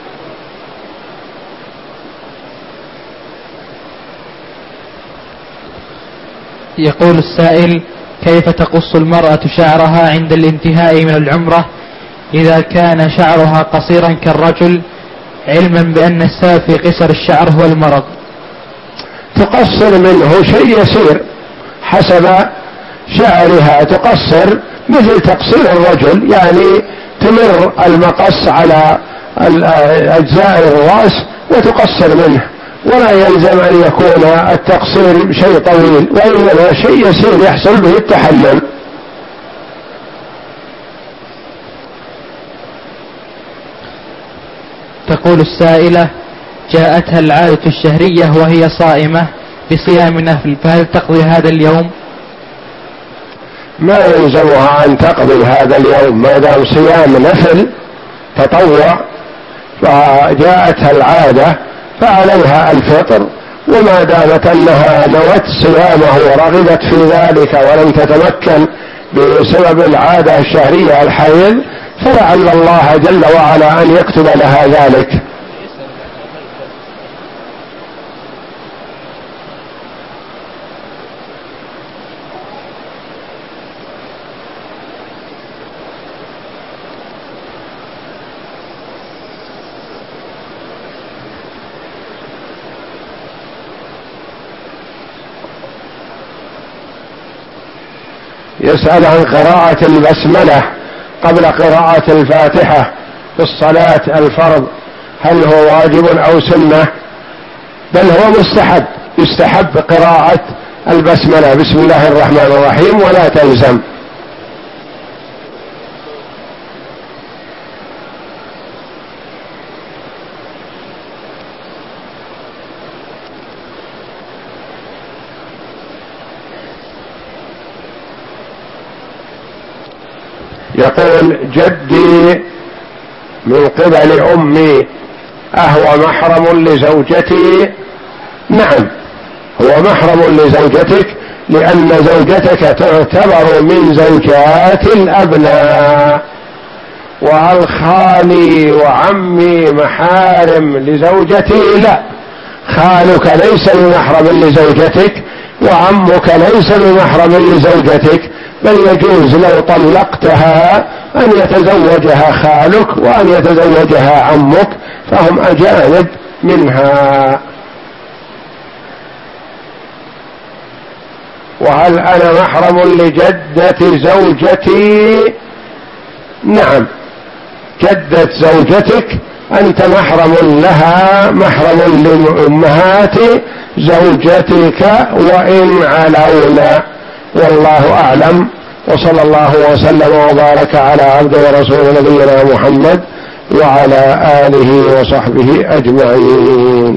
Speaker 2: يقول السائل: كيف تقص المرأة شعرها عند الانتهاء من العمرة إذا كان شعرها قصيرا كالرجل، علما بأن السبب في قصر الشعر هو المرض؟
Speaker 1: تقصر منه شيء يسير حسب شعرها، تقصر مثل تقصير الرجل، يعني تمر المقص على أجزاء الرأس وتقصر منه، ولا يلزم أن يكون التقصير شيء طويل، وإنما شيء يسير يحصل به التحلل.
Speaker 2: تقول السائلة: جاءتها العادة الشهرية وهي صائمة بصيام نفل، فهل تقضي هذا اليوم؟
Speaker 1: ما يلزمها أن تقضي هذا اليوم ما دام صيام نفل تطوع، فجاءتها العادة فعليها الفطر، وما دامت أنها نوت صيامه ورغبت في ذلك ولم تتمكن بسبب العادة الشهرية الحيض فلعل الله جل وعلا أن يكتب لها ذلك. يسأل عن قراءة البسملة قبل قراءة الفاتحة في الصلاة الفرض، هل هو واجب أو سنة؟ بل هو مستحب، يستحب قراءة البسملة بسم الله الرحمن الرحيم ولا تلزم. يقول: جدي من قبل أمي أهو محرم لزوجتي؟ نعم، هو محرم لزوجتك، لأن زوجتك تعتبر من زوجات الأبناء، والخالي وعمي محارم لزوجتي؟ لا، خالك ليس بمحرم لزوجتك، وعمك ليس بمحرم لزوجتك، بل يجوز لو طلقتها أن يتزوجها خالك وأن يتزوجها عمك، فهم أجانب منها. وهل أنا محرم لجدة زوجتي؟ نعم، جدة زوجتك أنت محرم لها، محرم لأمهات زوجتك وإن علونا، والله أعلم. وصلى الله وسلم وبارك على عبد ورسول نبينا محمد وعلى آله وصحبه أجمعين.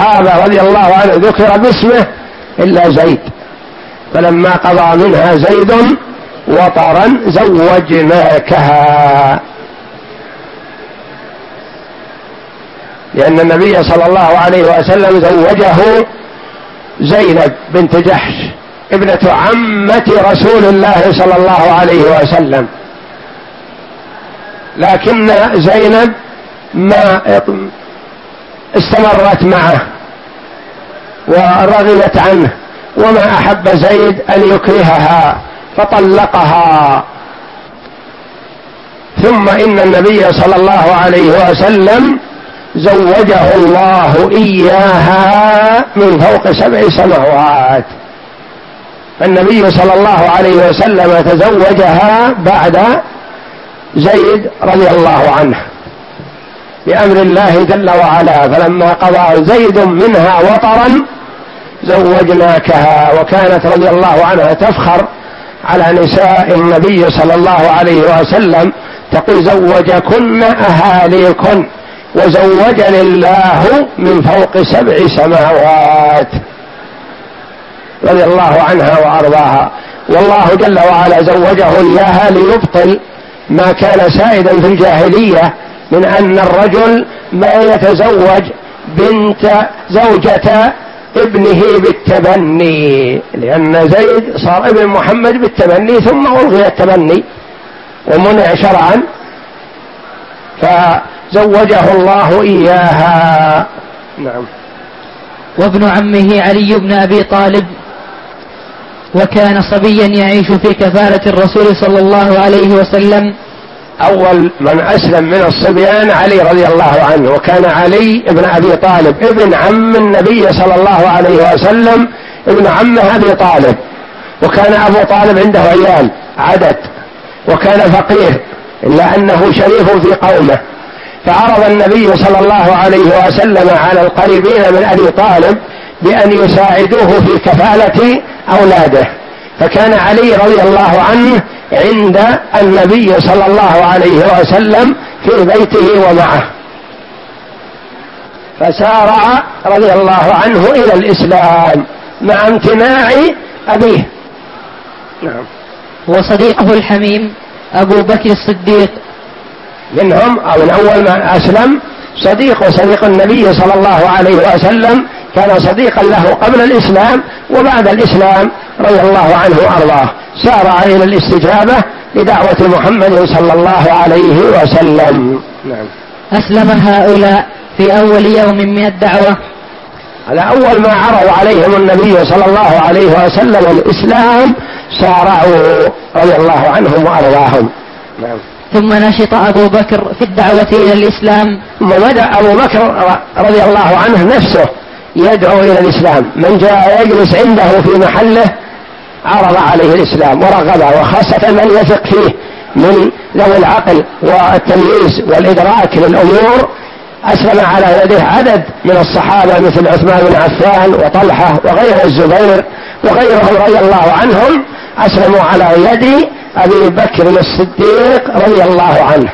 Speaker 1: الصحابة رضي الله عنه ذكر باسمه إلا زيد، فلما قضى منها زيد وطرا زوجناكها، لأن النبي صلى الله عليه وسلم زوجه زينب بنت جحش ابنة عمة رسول الله صلى الله عليه وسلم، لكن زينب ما استمرت معه ورغبت عنه، وما أحب زيد أن يكرهها فطلقها. ثم إن النبي صلى الله عليه وسلم زوجه الله إياها من فوق سبع سماوات، النبي صلى الله عليه وسلم تزوجها بعد زيد رضي الله عنه بأمر الله جل وعلا، فلما قضى زيد منها وطرا زوجناكها. وكانت رضي الله عنها تفخر على نساء النبي صلى الله عليه وسلم تقول زوجكن أهاليكن وزوجني الله من فوق سبع سماوات، رضي الله عنها وأرضاها. والله جل وعلا زوجه إياها ليبطل ما كان سائدا في الجاهلية من أن الرجل ما يتزوج بنت زوجة ابنه بالتبني، لأن زيد صار ابن محمد بالتبني ثم ألغي التبني ومنع شرعا، فزوجه الله إياها. نعم.
Speaker 2: وابن عمه علي بن أبي طالب، وكان صبيا يعيش في كفالة الرسول صلى الله عليه وسلم.
Speaker 1: أول من أسلم من الصبيان علي رضي الله عنه، وكان علي ابن أبي طالب ابن عم النبي صلى الله عليه وسلم ابن عمه أبي طالب، وكان أبو طالب عنده عيال عدد وكان فقير إلا أنه شريف في قومه، فعرض النبي صلى الله عليه وسلم على القريبين من أبي طالب بأن يساعدوه في كفالة أولاده، فكان علي رضي الله عنه عند النبي صلى الله عليه وسلم في بيته ومعه، فسارع رضي الله عنه إلى الإسلام مع امتناع أبيه.
Speaker 2: نعم. وصديقه الحميم أبو بكر الصديق
Speaker 1: منهم أو من أول ما أسلم صديق وصديق النبي صلى الله عليه وسلم، كان صديقا له قبل الإسلام وبعد الإسلام رضي الله عنه وأرضاه، سارع إلى الاستجابة لدعوة محمد صلى الله عليه وسلم. نعم.
Speaker 2: أسلم هؤلاء في أول يوم من الدعوة،
Speaker 1: على أول ما عرض عليهم النبي صلى الله عليه وسلم الإسلام سارعوا رضي الله عنهم وأرضاهم.
Speaker 2: نعم. ثم نشط أبو بكر في الدعوة إلى الإسلام،
Speaker 1: ثم بدأ أبو بكر رضي الله عنه نفسه يدعو إلى الإسلام، من جاء يجلس عنده في محله عرض عليه الإسلام ورغبه، وخاصة من يثق فيه من ذوي العقل والتمييز والإدراك للأمور أسلم على يده عدد من الصحابة مثل عثمان بن عفان وطلحة وغير الزبير وغيرهم رضي الله عنهم، أسلموا على يد أبي بكر الصديق رضي الله عنه.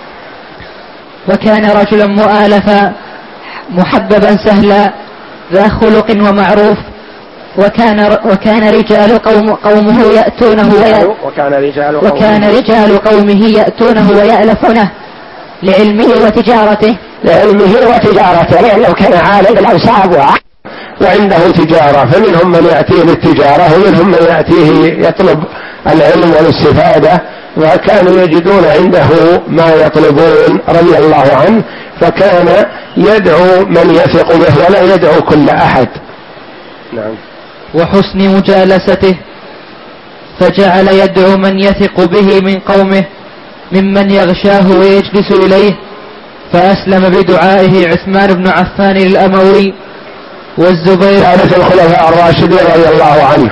Speaker 2: وكان رجلا مؤالفا محببا سهلا ذا خلق ومعروف، وكان وكان رجال قوم قومه يأتونه
Speaker 1: وكان رجال
Speaker 2: قومه وكان رجال قومه يأتونه ويألفونه لعلمه وتجارته
Speaker 1: لعلمه وتجارته لأنه كان عالم بالأنصاب وعنده تجارة، فمنهم من يأتيه للتجارة ومنهم من يأتيه يطلب العلم والاستفادة، وكانوا يجدون عنده ما يطلبون رضي الله عنه، فكان يدعو من يثق به ولا يدعو كل أحد.
Speaker 2: نعم. وحسن مجالسته، فجعل يدعو من يثق به من قومه ممن يغشاه ويجلس إليه، فأسلم بدعائه عثمان بن عفان الأموي والزبير
Speaker 1: ثالث الخلفاء الراشدين رضي الله عنه،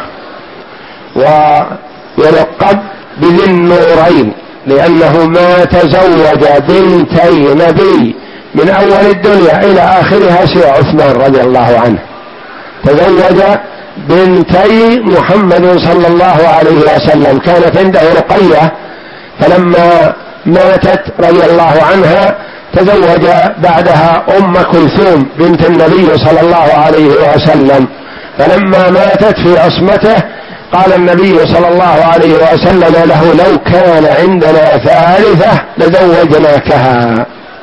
Speaker 1: ويلقب بذي النورين لأنه ما تزوج بنتي نبي من أول الدنيا إلى آخرها سوى عثمان رضي الله عنه، تزوج بنتي محمد صلى الله عليه وسلم، كانت عنده رقية فلما ماتت رضي الله عنها تزوج بعدها أم كلثوم بنت النبي صلى الله عليه وسلم، فلما ماتت في عصمته قال النبي صلى الله عليه وسلم له: لو كان عندنا ثالثة لزوجناكها.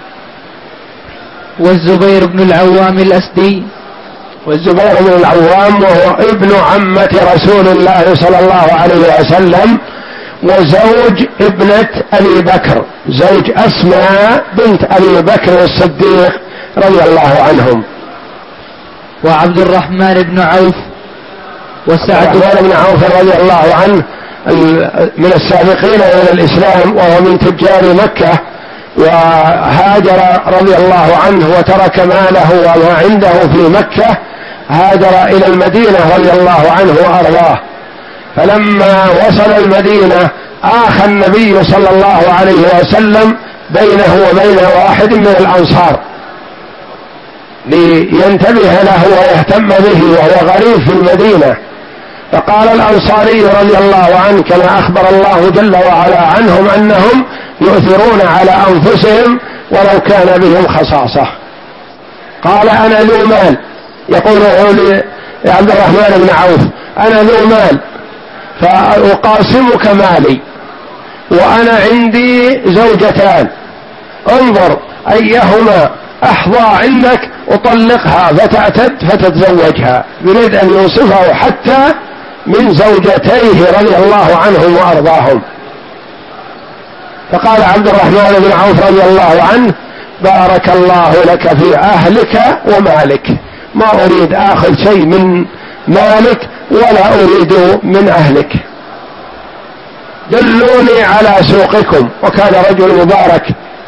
Speaker 2: والزبير بن العوام الأسدي.
Speaker 1: والزبير بن العوام وهو ابن عمة رسول الله صلى الله عليه وسلم وزوج ابنة أبي بكر، زوج أسماء بنت أبي بكر الصديق رضي الله عنهم.
Speaker 2: وعبد الرحمن بن عوف وسعد
Speaker 1: بن عوف رضي الله عنه من السابقين إلى الإسلام، وهو من تجار مكة، وهاجر رضي الله عنه وترك ماله وما عنده في مكة، هاجر إلى المدينة رضي الله عنه وأرضاه. فلما وصل المدينة آخى النبي صلى الله عليه وسلم بينه وبين واحد من الأنصار لينتبه له ويهتم به، وهو غريب في المدينة. فقال الأنصاري رضي الله عنه كما أخبر الله جل وعلا عنهم أنهم يؤثرون على أنفسهم ولو كان بهم خصاصة، قال: أنا ذو مال، يقول لعبد الرحمن بن عوف: أنا ذو مال فأقاسمك مالي، وأنا عندي زوجتان، انظر أيهما أحظى عندك أطلقها فتعتد فتتزوجها. يريد أن يوصفه حتى من زوجتيه رضي الله عنهم وأرضاهم. فقال عبد الرحمن بن عوف رضي الله عنه: بارك الله لك في أهلك ومالك، ما أريد آخذ شيء من مالك ولا أريد من أهلك، دلوني على سوقكم. وكان رجل مبارك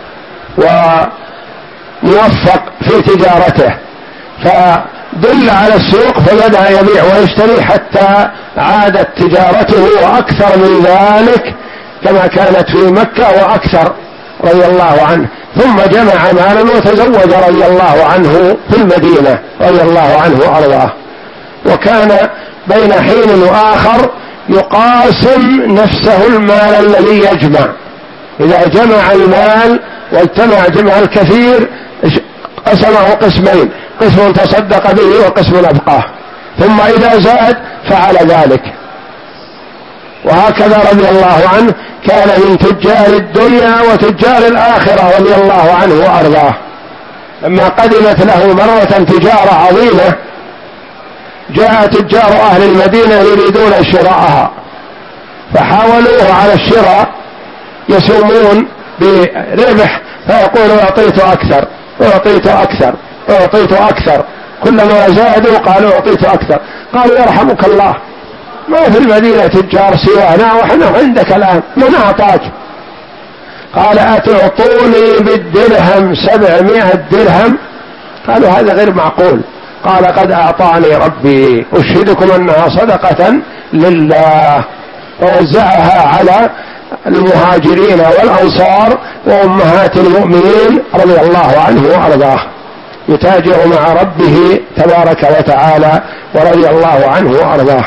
Speaker 1: وموفق في تجارته، فدل على السوق فبدأ يبيع ويشتري حتى عادت تجارته وأكثر من ذلك كما كانت في مكة وأكثر رضي الله عنه. ثم جمع مالا وتزوج رضي الله عنه في المدينة رضي الله عنه وأرضاه. وكان بين حين وآخر يقاسم نفسه المال الذي يجمع، إذا جمع المال واجتمع جمع الكثير قسمه قسمين، قسم تصدق به وقسم أبقاه، ثم إذا زاد فعل ذلك. وهكذا رضي الله عنه كان من تجار الدنيا وتجار الآخرة رضي الله عنه وأرضاه. لما قدمت له مرة تجارة عظيمة جاء تجار أهل المدينة يريدون شراءها، فحاولوه على الشراء يسومون بربح، فيقول: أعطيت أكثر أعطيت أكثر أعطيت أكثر، كلما زادوا قالوا: أعطيت أكثر. قالوا: يرحمك الله، ما في المدينة تجار سوانا وإحنا عندك الآن، من أعطاك؟ قال: أتعطوني بالدرهم سبعمائة درهم؟ قالوا: هذا غير معقول. قال: قد أعطاني ربي، أشهدكم أنها صدقة لله. ووزعها على المهاجرين والأنصار وأمهات المؤمنين رضي الله عنه وأرضاه، يتاجر مع ربه تبارك وتعالى ورضي الله عنه وأرضاه.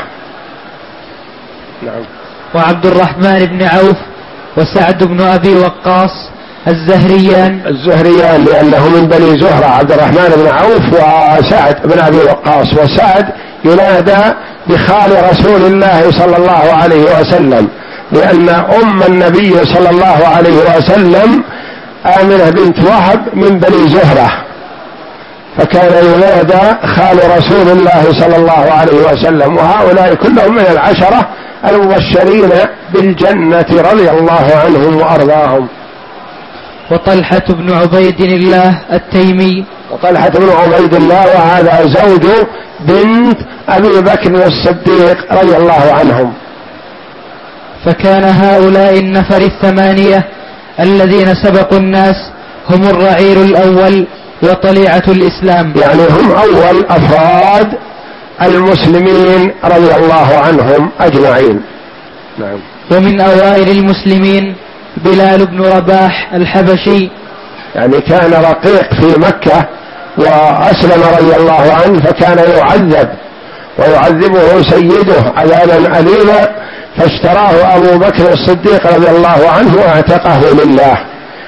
Speaker 1: نعم.
Speaker 2: وعبد الرحمن بن عوف وسعد بن أبي وقاص الزهريان.
Speaker 1: الزهريان لأنه من بني زهرة، عبد الرحمن بن عوف وسعد بن أبي وقاص. وسعد ينادى بخال رسول الله صلى الله عليه وسلم، لأن أم النبي صلى الله عليه وسلم آمنة بنت وهب من بني زهرة، فكان ينادى خال رسول الله صلى الله عليه وسلم. وهؤلاء كلهم من العشرة المبشرين بالجنة رضي الله عنهم وأرضاهم.
Speaker 2: وطلحة بن عبيد الله التيمي.
Speaker 1: وطلحة بن عبيد الله وهذا زوج بنت أبي بكر الصديق رضي الله عنهم.
Speaker 2: فكان هؤلاء النفر الثمانية الذين سبقوا الناس هم الرعيل الأول وطليعة الإسلام،
Speaker 1: يعني هم أول أفراد المسلمين رضي الله عنهم أجمعين. نعم.
Speaker 2: ومن أوائل المسلمين بلال بن رباح الحبشي،
Speaker 1: يعني كان رقيق في مكة وأسلم رضي الله عنه، فكان يعذب ويعذبه سيده عذابا أليما، فاشتراه أبو بكر الصديق رضي الله عنه واعتقه لله،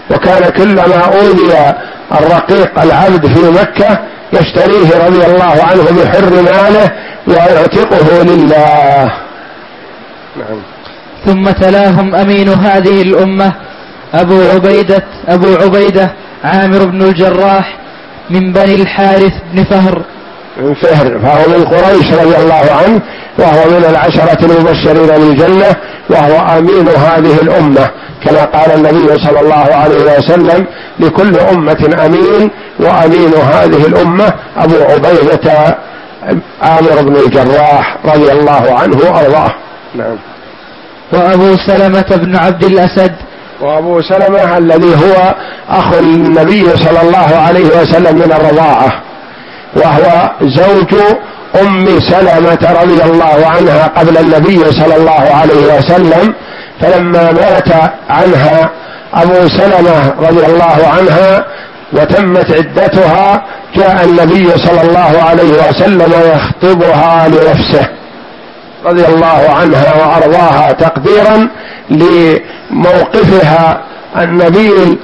Speaker 1: وكان كلما أوذي الرقيق العبد في مكة يشتريه رضي الله عنه بحر ماله ويعتقه لله. نعم.
Speaker 2: ثم تلاهم أمين هذه الأمة أبو عبيدة أبو عبيدة عامر بن الجراح من بني الحارث بن فهر
Speaker 1: من فهر، فهو من قريش رضي الله عنه، وهو من العشرة المبشرين بالجنة، وهو أمين هذه الأمة، كما قال النبي صلى الله عليه وسلم: لكل أمة أمين، وأمين هذه الأمة أبو عبيدة عامر بن الجراح رضي الله عنه وأرضاه. نعم.
Speaker 2: وأبو سلمة بن عبد الأسد،
Speaker 1: وأبو سلمة الذي هو أخو النبي صلى الله عليه وسلم من الرضاعة، وهو زوج أم سلمة رضي الله عنها قبل النبي صلى الله عليه وسلم، فلما مات عنها أبو سلمة رضي الله عنها وتمت عدتها جاء النبي صلى الله عليه وسلم يخطبها لنفسه رضي الله عنها وأرضاها، تقديرا لموقفها النبيل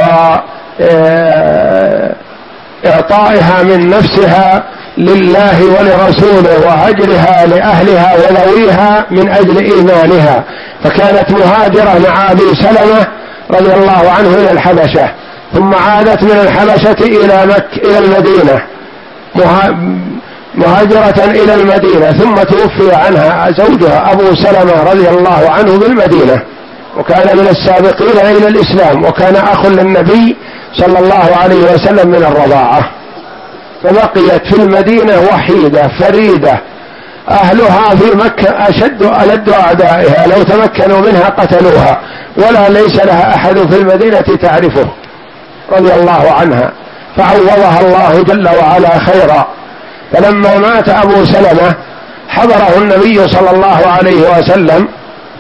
Speaker 1: وإعطائها من نفسها لله ولرسوله، وهجرها لأهلها وذويها من أجل إيمانها، فكانت مهاجرة مع أبي سلمة رضي الله عنه إلى الحبشة، ثم عادت من الحبشة إلى مكة إلى المدينة مهاجرة إلى المدينة، ثم توفي عنها زوجها أبو سلمة رضي الله عنه بالمدينة، وكان من السابقين إلى الإسلام، وكان أخ للنبي صلى الله عليه وسلم من الرضاعة، فبقيت في المدينة وحيدة فريدة، أهلها في مكة أشد ألد أعدائها، لو تمكنوا منها قتلوها، ولا ليس لها أحد في المدينة تعرفه رضي الله عنها، فعوضها الله جل وعلا خيرا. فلما مات أبو سلمة حضره النبي صلى الله عليه وسلم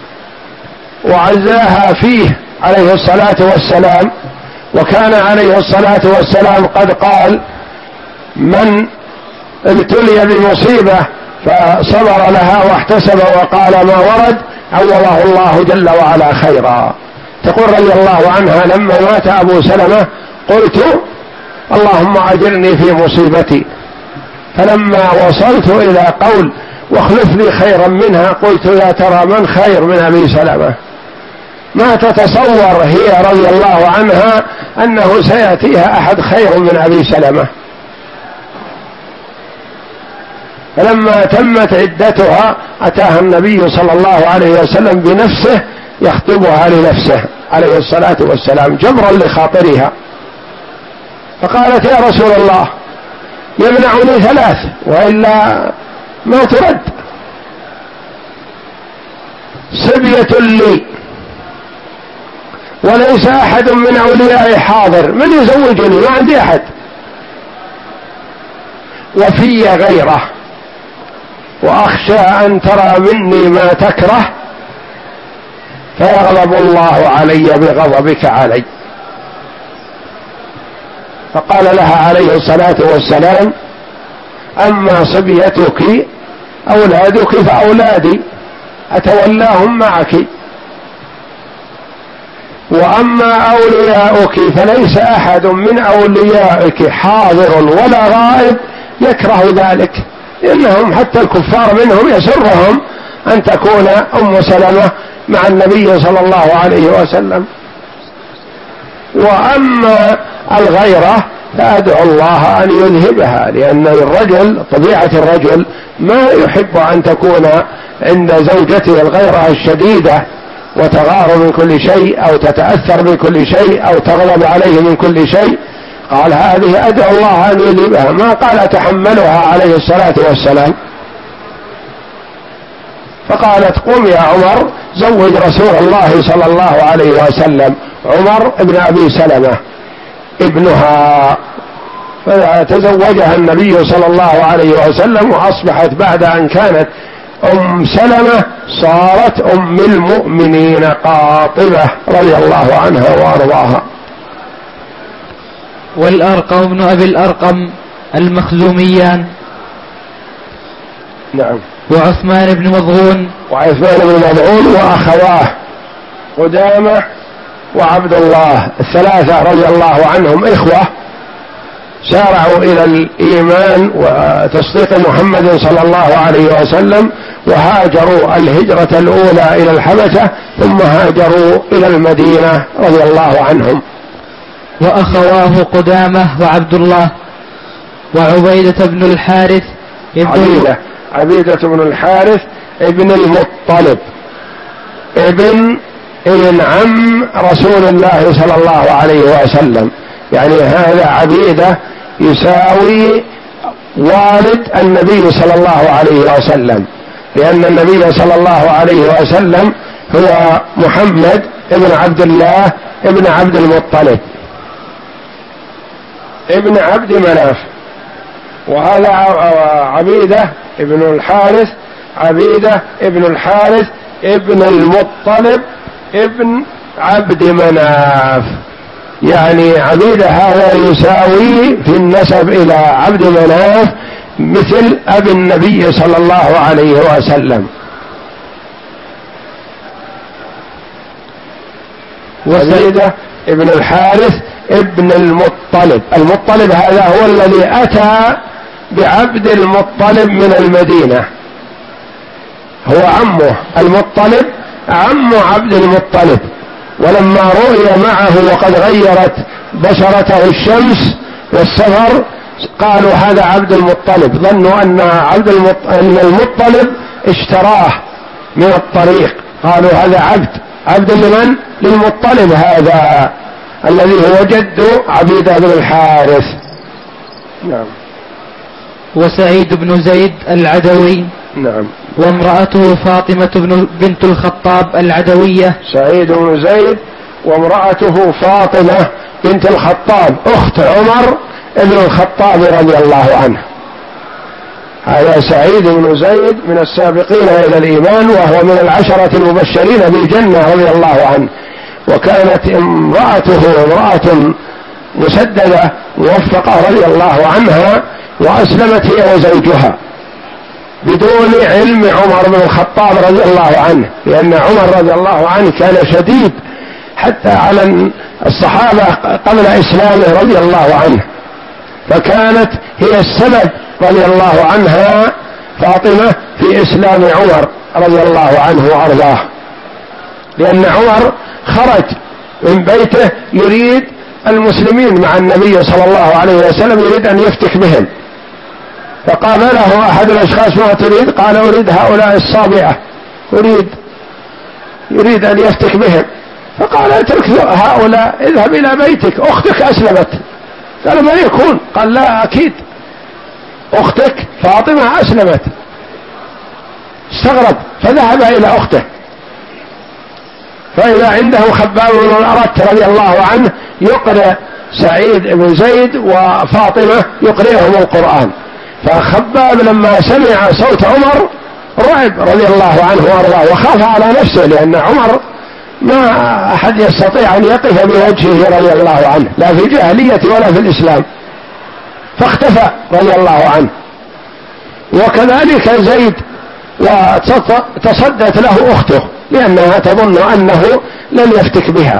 Speaker 1: وعزاها فيه عليه الصلاة والسلام، وكان عليه الصلاة والسلام قد قال: من ابتلي بمصيبة فصبر لها واحتسب وقال ما ورد عوضه الله جل وعلا خيرا. تقول رضي الله عنها: لما مات أبو سلمة قلت اللهم أجرني في مصيبتي، فلما وصلت إلى قول واخلف لي خيرا منها قلت يا ترى من خير من أبي سلمة. ما تتصور هي رضي الله عنها أنه سيأتيها أحد خير من أبي سلمة. فلما تمت عدتها أتاها النبي صلى الله عليه وسلم بنفسه يخطبها لنفسه عليه الصلاة والسلام جبرا لخاطرها، فقالت: يا رسول الله يمنعني ثلاث وإلا ما ترد، صبية لي وليس أحد من أوليائي حاضر، من يزوجني؟ ما عندي أحد، وفي غيره، وأخشى أن ترى مني ما تكره فيغضب الله علي بغضبك علي. فقال لها عليه الصلاة والسلام: أما صبيتك أولادك فأولادي أتولاهم معك، وأما أولياؤك فليس أحد من أوليائك حاضر ولا غائب يكره ذلك، إنهم حتى الكفار منهم يسرهم أن تكون أم سلمة مع النبي صلى الله عليه وسلم. وأما الغيرة فأدعو الله أن يذهبها، لأن الرجل طبيعة الرجل ما يحب أن تكون عند زوجته الغيرة الشديدة وتغار من كل شيء أو تتأثر من كل شيء أو تغضب عليه من كل شيء. قال: هذه أدعو الله أن يذهبها، ما قال تحملها عليه الصلاة والسلام. فقالت: قم يا عمر زوج رسول الله صلى الله عليه وسلم عمر ابن أبي سلمة ابنها، فتزوجها النبي صلى الله عليه وسلم، وأصبحت بعد أن كانت أم سلمة صارت أم المؤمنين قاطبة رضي الله عنها وأرضاها.
Speaker 2: والأرقم ابن أبي الأرقم المخزوميان.
Speaker 1: نعم.
Speaker 2: وعثمان بن مظعون.
Speaker 1: وعثمان بن مظعون وأخواه قدامة وعبد الله الثلاثة رضي الله عنهم إخوة، سارعوا إلى الإيمان وتصديق محمد صلى الله عليه وسلم، وهاجروا الهجرة الأولى إلى الحبشة، ثم هاجروا إلى المدينة رضي الله عنهم.
Speaker 2: وأخواه قدامة وعبد الله وعبيدة بن الحارث ابن
Speaker 1: عبيدة عبيدة بن الحارث ابن المطلب ابن ابن عم رسول الله صلى الله عليه وسلم، يعني هذا عبيدة يساوي والد النبي صلى الله عليه وسلم، لأن النبي صلى الله عليه وسلم هو محمد ابن عبد الله ابن عبد المطلب ابن عبد مناف، وهذا عبيدة ابن الحارث عبيدة ابن الحارث ابن المطلب ابن عبد مناف، يعني عبيدة هذا يساوي في النسب إلى عبد مناف مثل أبي النبي صلى الله عليه وسلم. عبيدة ابن الحارث ابن المطلب، المطلب هذا هو الذي أتى بعبد المطلب من المدينة، هو عمه المطلب عم عبد المطلب، ولما رؤي معه وقد غيرت بشرته الشمس والسفر قالوا هذا عبد المطلب، ظنوا أن عبد المطلب اشتراه من الطريق، قالوا هذا عبد عبد لمن؟ للمطلب هذا الذي هو جد عبيدة بن الحارث. نعم.
Speaker 2: وسعيد بن زيد العدوي.
Speaker 1: نعم.
Speaker 2: وامرأته فاطمة بن بنت الخطاب العدوية.
Speaker 1: سعيد بن زيد وامرأته فاطمة بنت الخطاب أخت عمر ابن الخطاب رضي الله عنه. هذا سعيد بن زيد من السابقين إلى الإيمان، وهو من العشرة المبشرين بالجنة رضي الله عنه، وكانت امرأته امرأة مسددة موفقة رضي الله عنها، وأسلمت هي وزوجها بدون علم عمر بن الخطاب رضي الله عنه، لأن عمر رضي الله عنه كان شديد حتى على الصحابة قبل إسلامه رضي الله عنه، فكانت هي السبب رضي الله عنها فاطمة في إسلام عمر رضي الله عنه وأرضاه، لأن عمر خرج من بيته يريد المسلمين مع النبي صلى الله عليه وسلم، يريد أن يفتك بهم، فقال له أحد الأشخاص ما تريد؟ قال أريد هؤلاء الصابئة، أريد يريد أن يفتك بهم، فقال اترك هؤلاء، اذهب إلى بيتك، أختك أسلمت. قال ما يكون؟ قال لا أكيد أختك فاطمة أسلمت. استغرب فذهب إلى أخته، فإذا عنده خباب بن الأرت رضي الله عنه يقرأ سعيد بن زيد وفاطمة يقرئهم القرآن، فخباب لما سمع صوت عمر رعب رضي الله عنه وارضاه، وخاف على نفسه، لأن عمر ما أحد يستطيع أن يقف بوجهه رضي الله عنه، لا في الجاهلية ولا في الإسلام، فاختفى رضي الله عنه. وكذلك زيد وتصدت له أخته لأنها تظن أنه لن يفتك بها،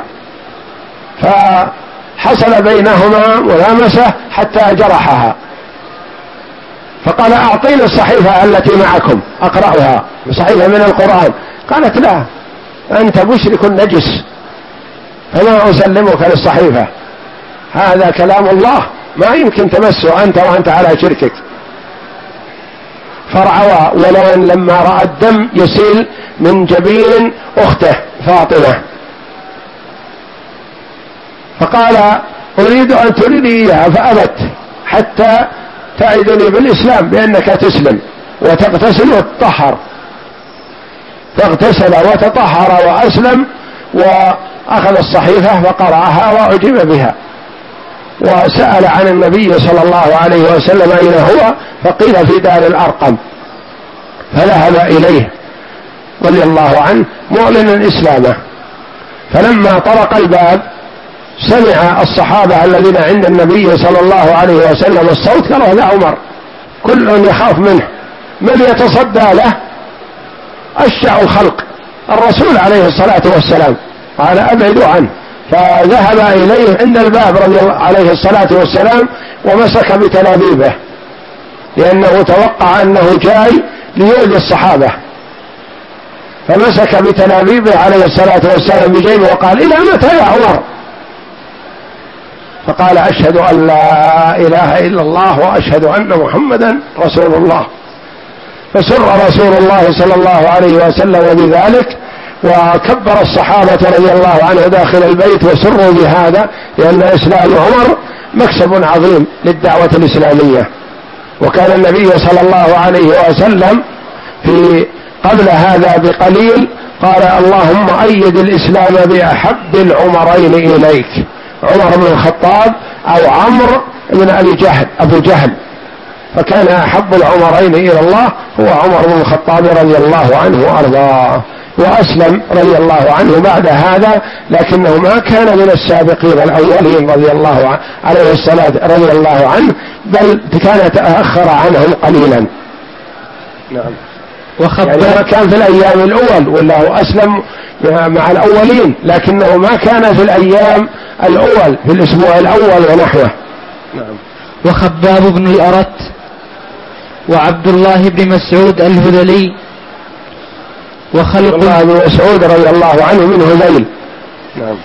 Speaker 1: فحصل بينهما ملامسة حتى جرحها، فقال أعطيني الصحيفة التي معكم أقرأها، صحيفة من القرآن. قالت لا، أنت مشرك نجس، فما أسلمك للصحيفة، هذا كلام الله ما يمكن تمسه أنت وأنت على شركك. فرعوا ولو لما رأى الدم يسيل من جبين أخته فاطمة، فقال أريد أن تريني إياها، فأبت حتى تعدني بالإسلام بأنك تسلم وتغتسل وتطهر، فاغتسل وتطهر وأسلم، وأخذ الصحيفة فقرأها وأعجب بها، وسأل عن النبي صلى الله عليه وسلم أين هو، فقيل في دار الأرقم، فذهب إليه رضي الله عنه معلنا إسلامه. فلما طرق الباب سمع الصحابة الذين عند النبي صلى الله عليه وسلم الصوت، قال هذا عمر، كل يخاف منه، من يتصدى له؟ أشجع الخلق الرسول عليه الصلاة والسلام، قال أبعدوا عنه، فذهب إليه عند الباب رضي الله عليه الصلاة والسلام ومسك بتلابيبه، لأنه توقع أنه جاي ليؤذي الصحابة، فمسك بتلابيبه عليه الصلاة والسلام بجيبه وقال: إلى متى يا عمر؟ فقال: أشهد أن لا إله إلا الله وأشهد أن محمدا رسول الله. فسر رسول الله صلى الله عليه وسلم بذلك، وكبر الصحابة رضي الله عنه داخل البيت وسروا بهذا، لأن إسلام عمر مكسب عظيم للدعوة الإسلامية. وكان النبي صلى الله عليه وسلم في قبل هذا بقليل قال: اللهم أيد الإسلام بأحب العمرين إليك، عمر بن الخطاب أو عمرو بن أبي جهل أبو جهل، فكان أحب العمرين إلى الله هو عمر بن الخطاب رضي الله عنه وأرضاه، وأسلم رضي الله عنه بعد هذا، لكنه ما كان من السابقين الأولين رضي الله عنه عليه الصلاة رضي الله عنه، بل كان تأخر عنهم قليلا. نعم. يعني ما كان في الأيام الأول، ولا هو أسلم مع الأولين، لكنه ما كان في الأيام الأول في الأسبوع الأول ونحوه. نعم.
Speaker 2: وخباب بن الأرت وعبد الله بن مسعود الهذلي وخلق
Speaker 1: الله بن مسعود رضي الله عنه من هذيل. نعم.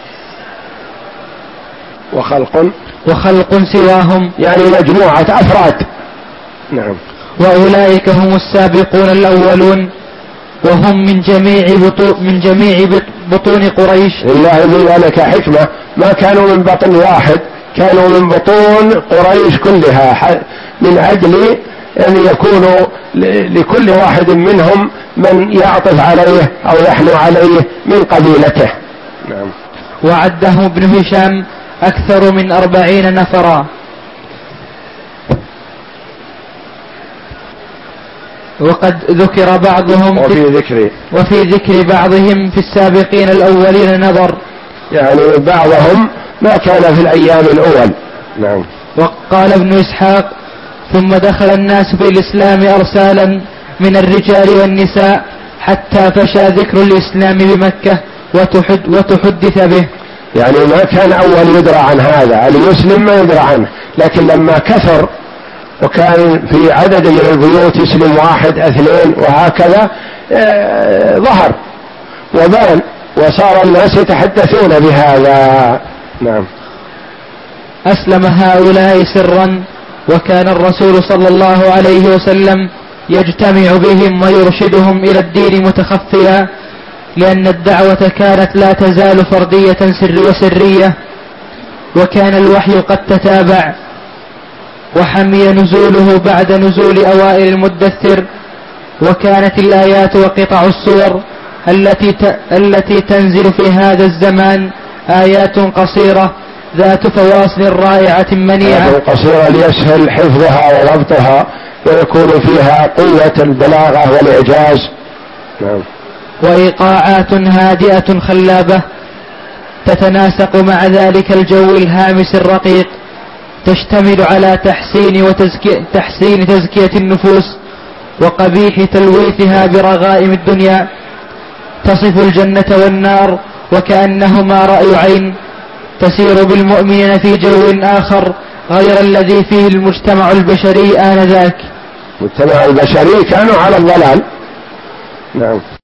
Speaker 1: وخلق
Speaker 2: وخلق سواهم،
Speaker 1: يعني مجموعة أفراد. نعم.
Speaker 2: وأولئك هم السابقون الأولون، وهم من جميع بطون من جميع بطون قريش.
Speaker 1: لله في ذلك حكمة، ما كانوا من بطن واحد، كانوا من بطون قريش كلها، من أجل أن يكونوا لكل واحد منهم من يعطف عليه أو يحنو عليه من قبيلته. نعم.
Speaker 2: وعده ابن هشام أكثر من أربعين نفرا. وقد ذكر بعضهم
Speaker 1: وفي ذكر
Speaker 2: وفي ذكر بعضهم في السابقين الأولين نظر،
Speaker 1: يعني بعضهم ما كان في الأيام الأول. نعم.
Speaker 2: وقال ابن إسحاق: ثم دخل الناس في الإسلام أرسالا من الرجال والنساء حتى فشى ذكر الإسلام بمكة وتحد وتحدث به.
Speaker 1: يعني ما كان أول يدرى عن هذا، المسلم ما يدرى عنه، لكن لما كثر وكان في عدد من البيوت يسلم واحد اثنين وهكذا، اه ظهر وبان وصار الناس يتحدثون بهذا. نعم.
Speaker 2: أسلم هؤلاء سرا، وكان الرسول صلى الله عليه وسلم يجتمع بهم ويرشدهم إلى الدين متخفيا، لأن الدعوة كانت لا تزال فردية سر وسرية، وكان الوحي قد تتابع، وحمي نزوله بعد نزول أوائل المدثر، وكانت الآيات وقطع السور التي التي تنزل في هذا الزمان آيات قصيرة ذات فواصل رائعة منيعة،
Speaker 1: قصيرة ليسهل حفظها وضبطها ويكون فيها قوة البلاغة والإعجاز. نعم.
Speaker 2: وإيقاعات هادئة خلابة تتناسق مع ذلك الجو الهامس الرقيق، تشتمل على تحسين وتزكية تحسين تزكية النفوس وقبيح تلويثها برغائم الدنيا، تصف الجنة والنار وكأنهما رأي عين، تسير بالمؤمنين في جو آخر غير الذي فيه المجتمع البشري آنذاك.
Speaker 1: المجتمع البشري كانوا على الضلال. نعم.